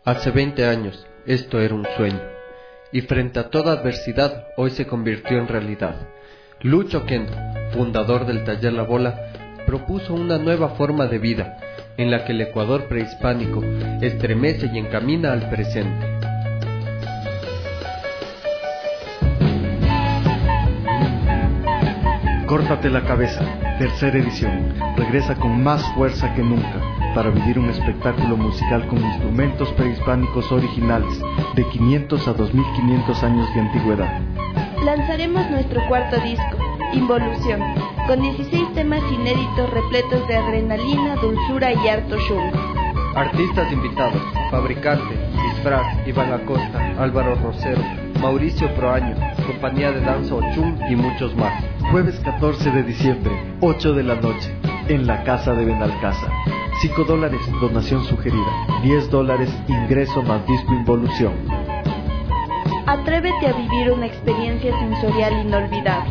Hace 20 años, esto era un sueño, y frente a toda adversidad, hoy se convirtió en realidad. Lucho Kendo, fundador del Taller La Bola, propuso una nueva forma de vida, en la que el Ecuador prehispánico estremece y encamina al presente. Córtate la cabeza, tercera edición, regresa con más fuerza que nunca para vivir un espectáculo musical con instrumentos prehispánicos originales de 500 a 2500 años de antigüedad. Lanzaremos nuestro cuarto disco, Involución, con 16 temas inéditos repletos de adrenalina, dulzura y harto show. Artistas invitados: Fabricante, Disfraz, Iván Acosta, Álvaro Rosero, Mauricio Proaño, Compañía de Danza Ochum y muchos más. Jueves 14 de diciembre, 8 de la noche, en la Casa de Benalcázar. $5 donación sugerida, $10 ingreso más disco Involución. Atrévete a vivir una experiencia sensorial inolvidable.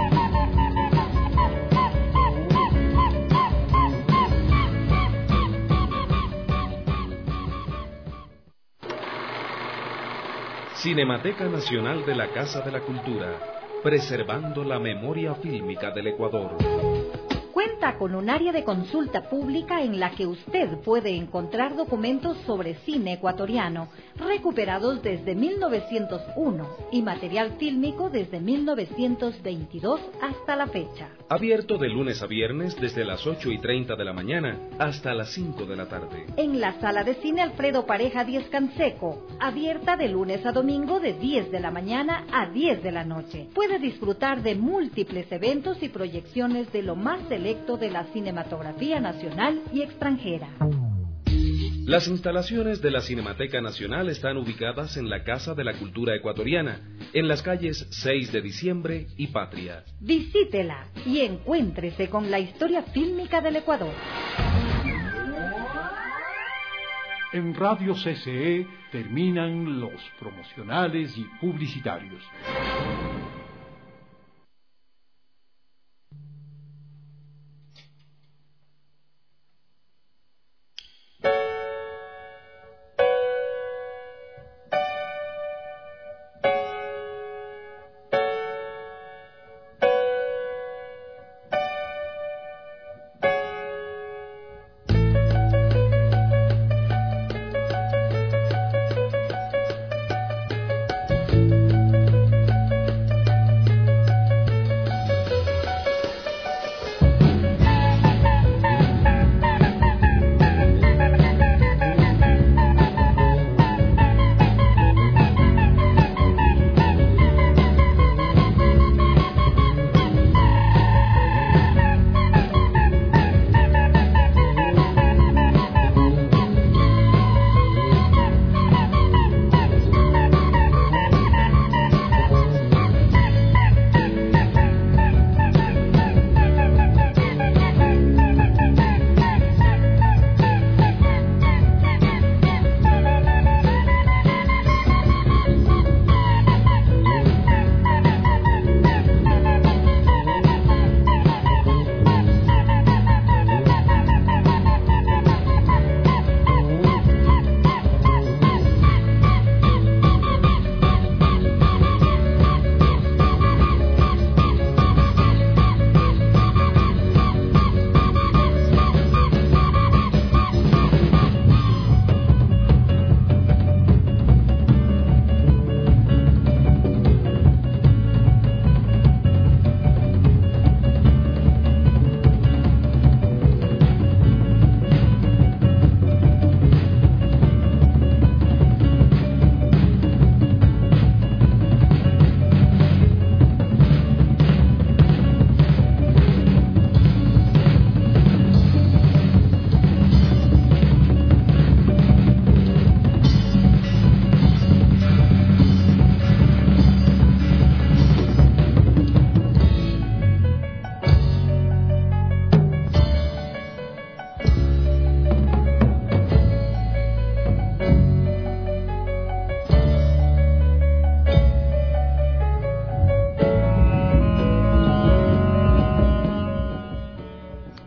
Cinemateca Nacional de la Casa de la Cultura, preservando la memoria fílmica del Ecuador. Cuenta con un área de consulta pública en la que usted puede encontrar documentos sobre cine ecuatoriano recuperados desde 1901 y material fílmico desde 1922 hasta la fecha. Abierto de lunes a viernes desde las 8:30 de la mañana hasta las 5 de la tarde. En la sala de cine Alfredo Pareja 10 Canseco, abierta de lunes a domingo de 10 de la mañana a 10 de la noche. Puede disfrutar de múltiples eventos y proyecciones de lo más selecto de la cinematografía nacional y extranjera. Las instalaciones de la Cinemateca Nacional están ubicadas en la Casa de la Cultura Ecuatoriana, en las calles 6 de Diciembre y Patria. Visítela y encuéntrese con la historia fílmica del Ecuador. En Radio CCE terminan los promocionales y publicitarios.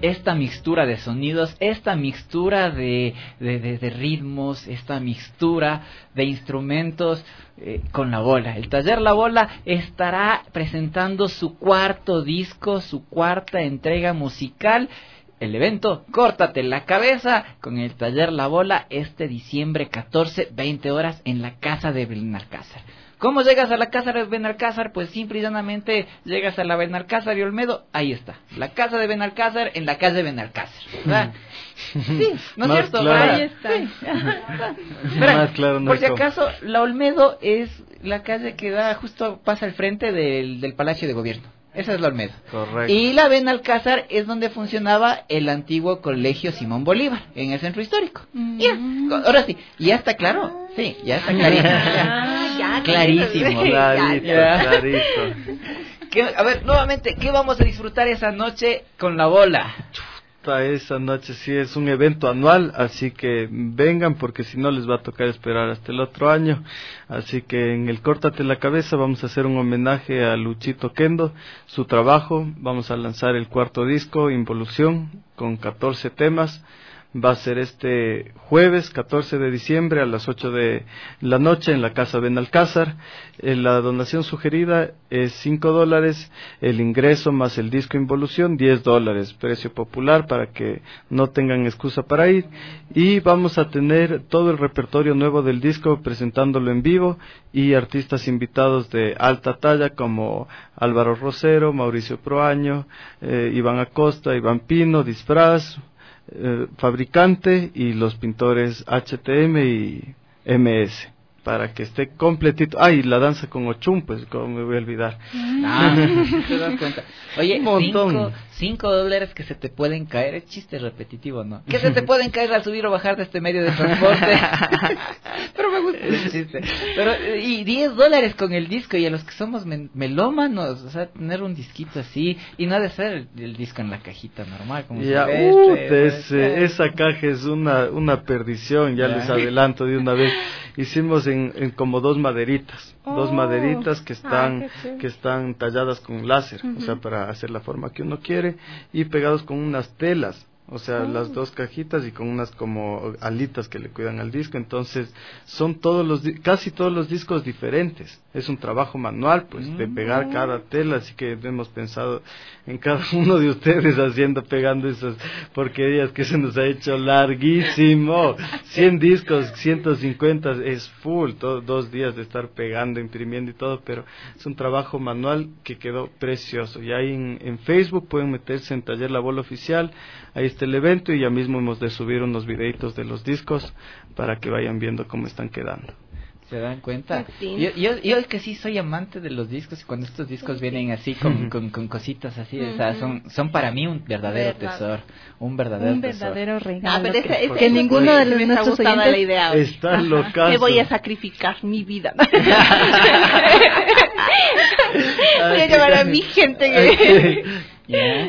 esta mixtura de sonidos, esta mixtura de ritmos, esta mixtura de instrumentos con La Bola. El taller La Bola estará presentando su cuarto disco, su cuarta entrega musical. El evento Córtate la Cabeza con el taller La Bola este diciembre 14, 20 horas en la casa de Benalcázar. ¿Cómo llegas a la casa de Benalcázar? Pues simple y llanamente llegas a la Benalcázar y Olmedo, ahí está. La casa de Benalcázar en la calle de Benalcázar, ¿verdad? Sí, ¿no es cierto? Claro. Ahí está. Más claro no por si hay acaso, la Olmedo es la calle que da justo pasa al frente del Palacio de Gobierno. Esa es la Olmedo. Correcto. Y la Benalcázar es donde funcionaba el antiguo colegio Simón Bolívar, en el centro histórico. Mira, ahora sí, ya está claro. Sí, ya está clarísimo. Ya, Clarísimo. Clarito. A ver, nuevamente, ¿qué vamos a disfrutar esa noche con La Bola? Esa noche sí es un evento anual, así que vengan porque si no les va a tocar esperar hasta el otro año. Así que en el Córtate la Cabeza vamos a hacer un homenaje a Luchito Kendo, su trabajo. Vamos a lanzar el cuarto disco, Involución, con 14 temas. Va a ser este jueves 14 de diciembre a las 8 de la noche en la casa Benalcázar. La donación sugerida es $5, el ingreso más el disco Involución $10, precio popular para que no tengan excusa para ir. Y vamos a tener todo el repertorio nuevo del disco presentándolo en vivo y artistas invitados de alta talla como Álvaro Rosero, Mauricio Proaño, Iván Acosta, Iván Pino, Disfraz, Fabricante y los pintores HTM y MS para que esté completito. Y la danza con Ochum, pues como me voy a olvidar. ¿Te das cuenta? Oye, $5 que se te pueden caer, es chiste repetitivo, ¿no? Que se te pueden caer al subir o bajar de este medio de transporte. Pero me gusta ese chiste. Pero, y $10 con el disco, y a los que somos melómanos, o sea, tener un disquito así, y no ha de ser el disco en la cajita normal, como esa caja es una perdición, ya les adelanto de una vez. Hicimos en como dos maderitas que están talladas con láser, o sea, para hacer la forma que uno quiere, y pegados con unas telas, o sea, las dos cajitas y con unas como alitas que le cuidan al disco. Entonces son casi todos los discos diferentes. Es un trabajo manual, pues, de pegar cada tela, así que hemos pensado en cada uno de ustedes pegando esas porquerías que se nos ha hecho larguísimo. 100 discos, 150 es full, 2 días de estar pegando, imprimiendo y todo, pero es un trabajo manual que quedó precioso. Y ahí en Facebook pueden meterse en Taller La Bola Oficial, ahí está el evento, y ya mismo hemos de subir unos videitos de los discos para que vayan viendo cómo están quedando. ¿Se dan cuenta? Yo es que sí soy amante de los discos, y cuando estos discos vienen así con cositas así, o sea, son para mí un verdadero tesoro, un verdadero regalo, que ninguno de los nuestros oyentes la idea. Está locazo. Me voy a sacrificar mi vida. Voy a llevar a mi gente Yeah.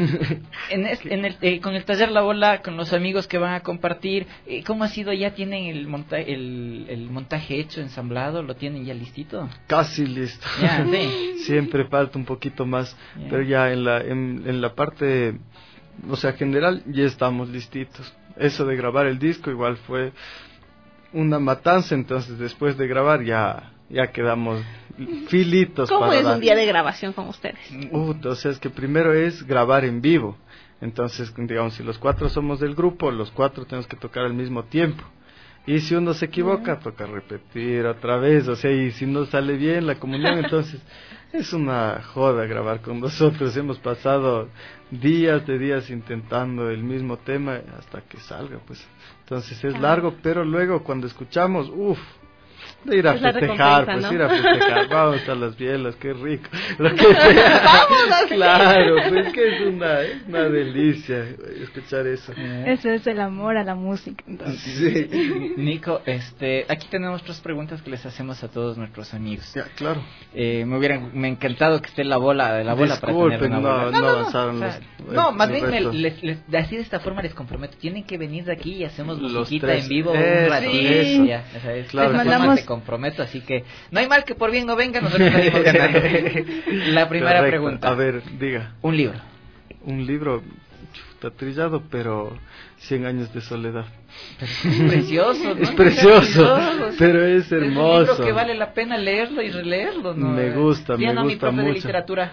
Con el taller La Bola, con los amigos que van a compartir, ¿cómo ha sido? ¿Ya tienen el montaje hecho, ensamblado? ¿Lo tienen ya listito? Casi listo. Yeah, sí. Siempre falta un poquito más, pero ya en la parte, o sea, general, ya estamos listitos. Eso de grabar el disco igual fue una matanza, entonces después de grabar ya quedamos filitos. ¿Cómo es un día de grabación con ustedes? O sea, es que primero es grabar en vivo. Entonces, digamos, si los 4 somos del grupo, los 4 tenemos que tocar al mismo tiempo. Y si uno se equivoca, toca repetir otra vez. O sea, y si no sale bien la comunión, entonces es una joda grabar con nosotros. Hemos pasado días intentando el mismo tema hasta que salga, pues. Entonces es largo, pero luego cuando escuchamos, de ir a festejar, pues, ¿no? Ir a festejar, vamos a las bielas, qué rico, lo que sea. Vamos, claro, pues que es una delicia escuchar eso. Eso es el amor a la música, entonces. Sí. Nico, aquí tenemos 3 preguntas que les hacemos a todos nuestros amigos. Ya, claro. Me ha encantado que esté la bola para tener una bola. No avanzaron más bien así de esta forma les comprometo, tienen que venir de aquí y hacemos musiquita en vivo un ratito. Ya, claro, te comprometo, así que no hay mal que por bien no venga, nosotros salimos ganando. La primera pregunta. A ver, diga. Un libro. un libro trillado, pero 100 años de soledad. Es precioso, ¿no? Es precioso, pero es hermoso. Es un libro que vale la pena leerlo y releerlo, ¿no? Me gusta mi profe mucho. De literatura.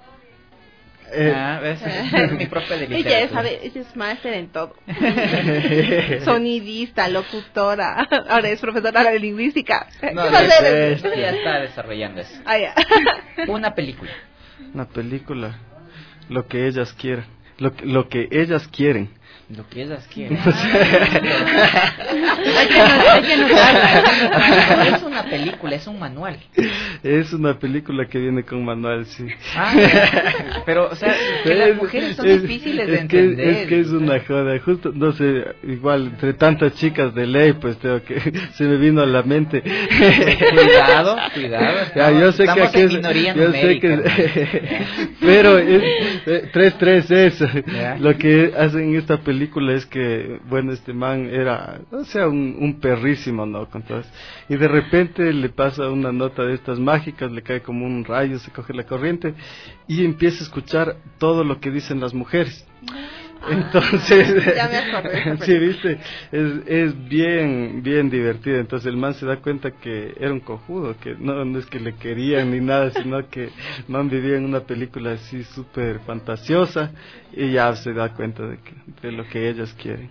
Es mi profe de literatura. Ella es máster en todo. Sonidista, locutora, ahora es profesora de lingüística. No, ya está desarrollando eso. Ya. Una película. Una película. Lo que ellas quieran. Lo que ellas quieren. Lo que ellas quieren. Hay que notarla. No es una película, es un manual. Es una película que viene con manual, sí. Pero, o sea, que las mujeres son difíciles de entender. Es que es una joda, justo, no sé, igual, entre tantas chicas de ley, pues tengo que, se me vino a la mente. Cuidado. Yo sé que aquí es minoría numérica. Pero es 3-3 eso. Lo que hacen en esta película es que, bueno, este man era, o sea, un perrísimo, ¿no? Y de repente le pasa una nota de estas mágicas, le cae como un rayo, se coge la corriente y empieza a escuchar todo lo que dicen las mujeres. Entonces, ya me acordé. Sí, viste, es bien divertido. Entonces el man se da cuenta que era un cojudo, que no es que le querían ni nada, sino que el man vivía en una película así súper fantasiosa y ya se da cuenta de lo que ellas quieren.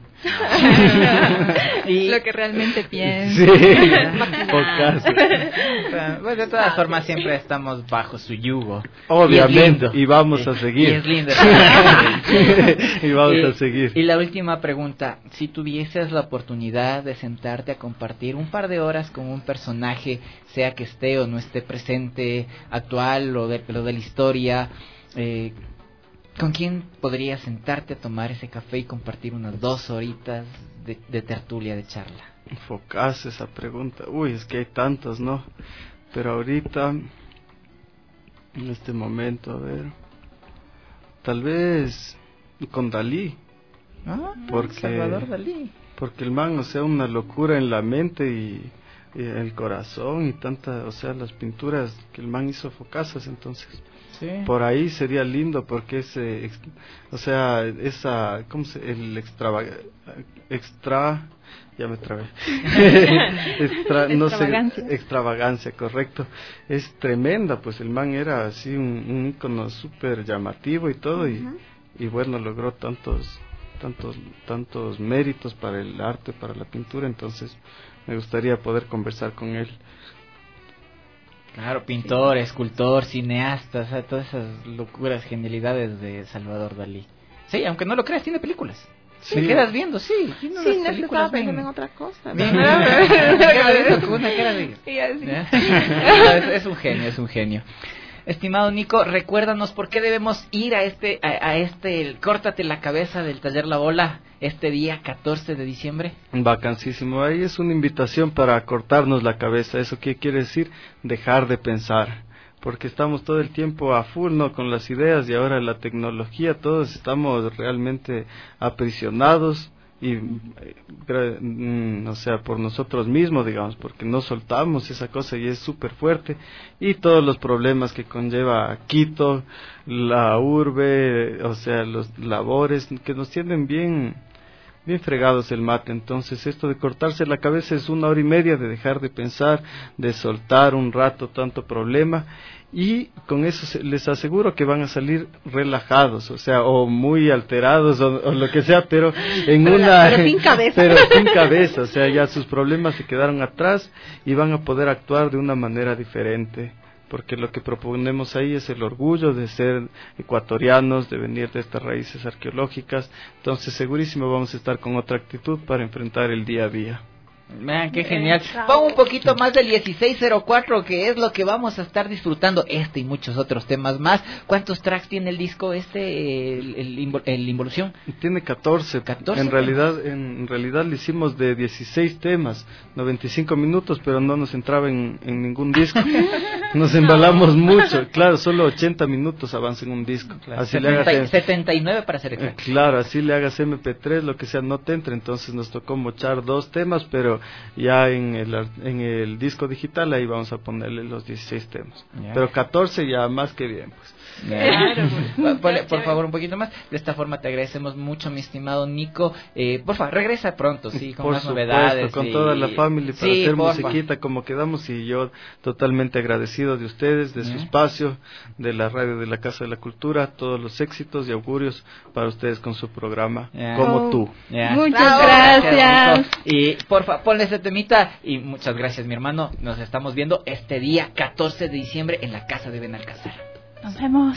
Y lo que realmente piensan. Sí, pocaso. Pues de todas formas siempre estamos bajo su yugo. Obviamente, y vamos a seguir. Y es lindo. Y vamos a seguir. Y la última pregunta, si tuvieses la oportunidad de sentarte a compartir un par de horas con un personaje, sea que esté o no esté presente, actual o de la historia, ¿con quién podrías sentarte a tomar ese café y compartir unas 2 horitas de tertulia, de charla? Enfocás esa pregunta. Uy, es que hay tantos, ¿no? Pero ahorita, en este momento, a ver, tal vez con Dalí. Salvador Dalí. Porque el man, o sea, una locura en la mente y el corazón y tanta, o sea, las pinturas que el man hizo focasas, entonces. Sí. Por ahí sería lindo porque ese, o sea, esa, ¿cómo se? El ya me trabé. Extravagancia, correcto. Es tremenda, pues el man era así un ícono súper llamativo y todo, y bueno, logró tantos méritos para el arte, para la pintura, entonces me gustaría poder conversar con él. Claro, pintor, escultor, cineasta, o sea, todas esas locuras, genialidades de Salvador Dalí. Sí, aunque no lo creas, tiene películas. Sí. Te quedas viendo, sí. Sí, no estaba pensando en otra cosa. Con una cara de... Es un genio. Estimado Nico, recuérdanos por qué debemos ir a este Córtate la Cabeza del Taller La Bola este día 14 de diciembre. Vacancísimo, ahí es una invitación para cortarnos la cabeza. ¿Eso qué quiere decir? Dejar de pensar, porque estamos todo el tiempo a full, ¿no? Con las ideas y ahora la tecnología, todos estamos realmente aprisionados y o sea, por nosotros mismos, digamos, porque no soltamos esa cosa y es súper fuerte, y todos los problemas que conlleva Quito, la urbe, o sea, los labores que nos tienen bien fregados el mate. Entonces esto de cortarse la cabeza es 1 hora y media de dejar de pensar, de soltar un rato tanto problema, y con eso les aseguro que van a salir relajados, o sea, o muy alterados o lo que sea, pero pero sin cabeza. Pero sin cabeza, o sea, ya sus problemas se quedaron atrás y van a poder actuar de una manera diferente, porque lo que proponemos ahí es el orgullo de ser ecuatorianos, de venir de estas raíces arqueológicas. Entonces segurísimo vamos a estar con otra actitud para enfrentar el día a día. Man, qué genial. Pon un poquito más del 1604, que es lo que vamos a estar disfrutando, y muchos otros temas más. ¿Cuántos tracks tiene el disco el Involución? Tiene 14. En realidad le hicimos de 16 temas, 95 minutos, pero no nos entraba en ningún disco. Nos embalamos mucho. Claro, solo 80 minutos avanza en un disco. Claro, así 79 para ser exacto. Claro, así le hagas MP3, lo que sea, no te entra. Entonces nos tocó mochar 2 temas, pero ya en el disco digital ahí vamos a ponerle los 16 temas. Pero 14 ya más que bien, pues. Por favor, un poquito más. De esta forma te agradecemos mucho, mi estimado Nico. Por favor, regresa pronto, sí, con por más supuesto, novedades. con toda la familia para hacer musiquita como quedamos, y yo totalmente agradecido de ustedes, de su espacio, de la radio de la Casa de la Cultura, todos los éxitos y augurios para ustedes con su programa, como tú. Muchas gracias. Y porfa, ponle ese temita y muchas gracias, mi hermano. Nos estamos viendo este día 14 de diciembre en la Casa de Benalcázar. Nos vemos.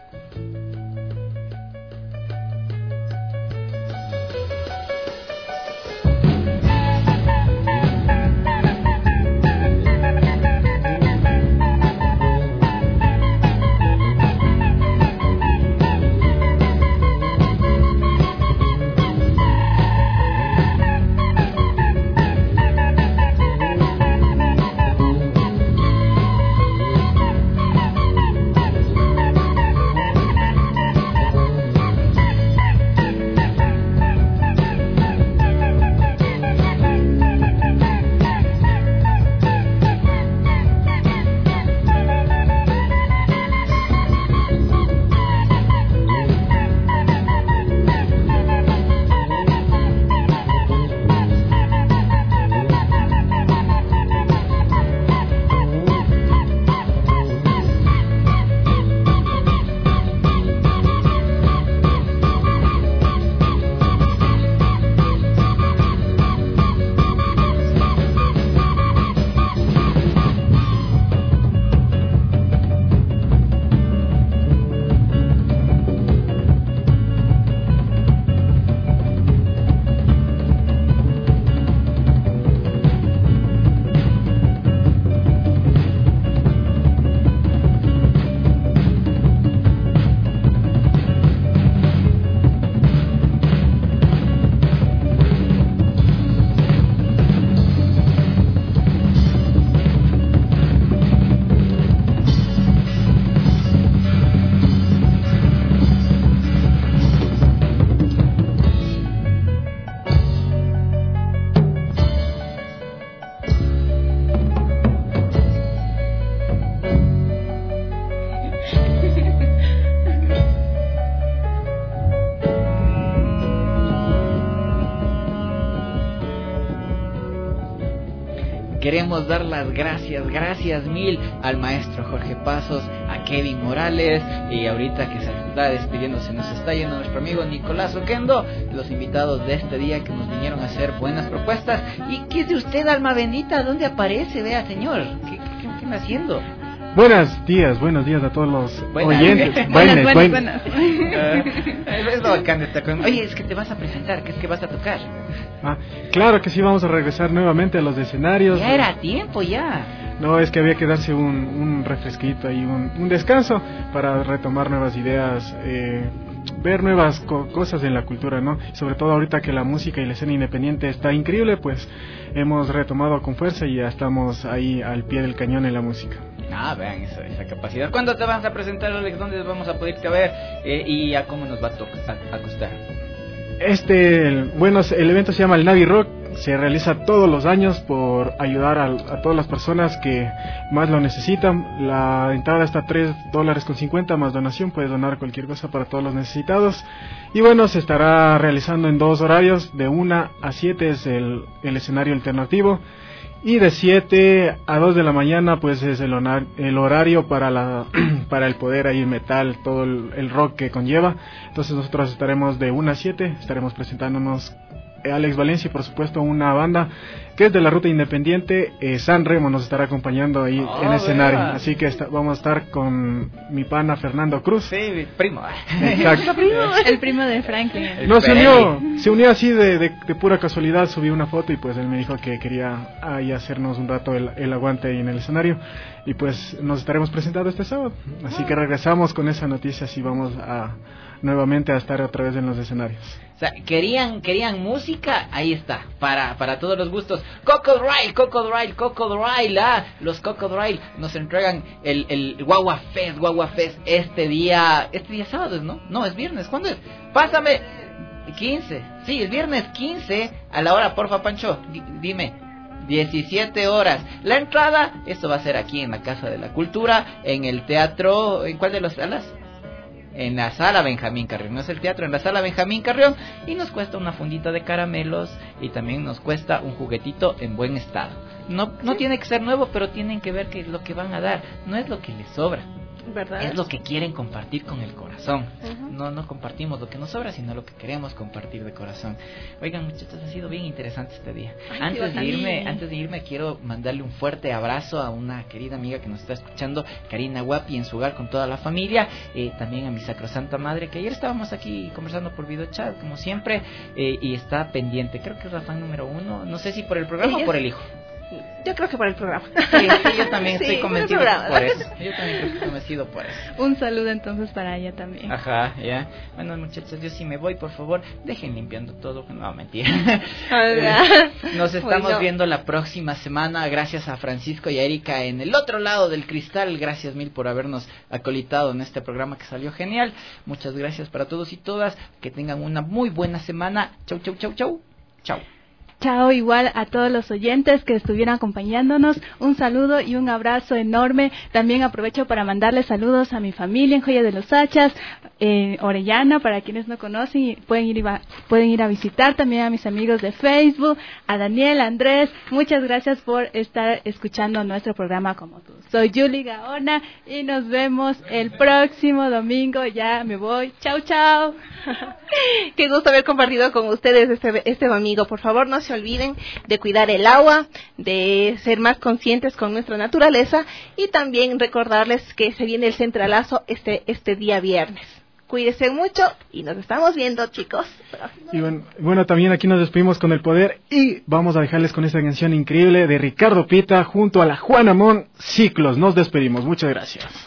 Queremos dar las gracias mil al maestro Jorge Pasos, a Kevin Morales, y ahorita que se está despidiendo, se nos está yendo nuestro amigo Nicolás Oquendo, los invitados de este día que nos vinieron a hacer buenas propuestas. ¿Y qué es de usted, alma bendita? ¿Dónde aparece? Vea, señor, ¿qué está haciendo? Buenos días a todos los oyentes. Buenas. Es lo bacán de estar con... Oye, es que te vas a presentar, ¿qué es que vas a tocar? Claro que sí, vamos a regresar nuevamente a los escenarios. Ya era tiempo, ya. No, es que había que darse un refresquito y un descanso para retomar nuevas ideas, ver nuevas cosas en la cultura, ¿no? Sobre todo ahorita que la música y la escena independiente está increíble, pues hemos retomado con fuerza y ya estamos ahí al pie del cañón en la música. Vean esa capacidad. ¿Cuándo te vas a presentar, Alex? ¿Dónde vamos a poder irte a ver? ¿Y a cómo nos va a costar? El evento se llama el Navi Rock. Se realiza todos los años por ayudar a todas las personas que más lo necesitan. La entrada está a $3.50 más donación. Puedes donar cualquier cosa para todos los necesitados. Y bueno, se estará realizando en 2 horarios. De 1 a 7 es el escenario alternativo. Y de 7 a 2 de la mañana pues es el horario para el poder ahí metal, todo el rock que conlleva. Entonces nosotros estaremos de 1 a 7, estaremos presentándonos Alex Valencia y por supuesto una banda que es de la ruta independiente. San Remo nos estará acompañando ahí en escenario, así que vamos a estar con mi pana Fernando Cruz. Sí, mi primo. Exacto. El primo de Franklin. No, se unió así de pura casualidad, subió una foto y pues él me dijo que quería ahí hacernos un rato el aguante ahí en el escenario y pues nos estaremos presentando este sábado, así que regresamos con esa noticia y vamos nuevamente a estar otra vez en los escenarios. O sea, querían música, ahí está, para todos los gustos. Cocodrile, los Cocodrile nos entregan el Guagua Fest este día sábado, ¿no? No, es viernes, ¿cuándo es? Pásame, 15, sí, es viernes 15, a la hora, porfa, Pancho, dime. 17 horas. La entrada, esto va a ser aquí en la Casa de la Cultura, en el teatro, ¿en cuál de las salas? En la sala Benjamín Carrión, no es el teatro, en la sala Benjamín Carrión, y nos cuesta una fundita de caramelos y también nos cuesta un juguetito en buen estado. No tiene que ser nuevo, pero tienen que ver que lo que van a dar no es lo que les sobra, ¿verdad? Es lo que quieren compartir con el corazón. No compartimos lo que nos sobra, sino lo que queremos compartir de corazón. Oigan, muchachos, ha sido bien interesante este día. Antes de irme quiero mandarle un fuerte abrazo a una querida amiga que nos está escuchando, Karina Guapi, en su hogar con toda la familia, también a mi sacrosanta madre, que ayer estábamos aquí conversando por videochat, como siempre, y está pendiente. Creo que es la fan número 1, no sé si por el programa o por el hijo. Yo creo que por el programa. Sí, yo también estoy convencido por eso. Yo también estoy convencido por eso. Un saludo entonces para ella también. Ajá, ya. Bueno, muchachos, yo sí me voy, por favor, dejen limpiando todo. No, mentira. Nos estamos viendo la próxima semana. Gracias a Francisco y a Erika en el otro lado del cristal. Gracias mil por habernos acolitado en este programa que salió genial. Muchas gracias para todos y todas. Que tengan una muy buena semana. Chau, chau, chau, chau. Chau. Chao, igual a todos los oyentes que estuvieron acompañándonos, un saludo y un abrazo enorme. También aprovecho para mandarles saludos a mi familia en Joya de los Hachas, Orellana, para quienes no conocen, pueden ir a visitar. También a mis amigos de Facebook, a Daniel, a Andrés, muchas gracias por estar escuchando nuestro programa como tú. Soy Julie Gaona y nos vemos el próximo domingo. Ya me voy. Chao, chao. Qué gusto haber compartido con ustedes este domingo. Por favor, no se olviden de cuidar el agua, de ser más conscientes con nuestra naturaleza y también recordarles que se viene el centralazo este día viernes. Cuídense mucho y nos estamos viendo, chicos. Y bueno, también aquí nos despedimos con el poder y vamos a dejarles con esta canción increíble de Ricardo Pita junto a la Juana Mon, Ciclos. Nos despedimos. Muchas gracias.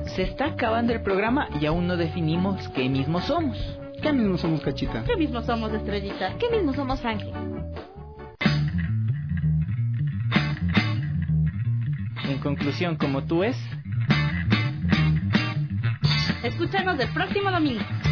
se está acabando el programa y aún no definimos qué mismo somos. ¿Qué mismo somos, Cachita? ¿Qué mismo somos, Estrellita? ¿Qué mismo somos, Ángel? En conclusión, como tú es... Escúchanos el próximo domingo.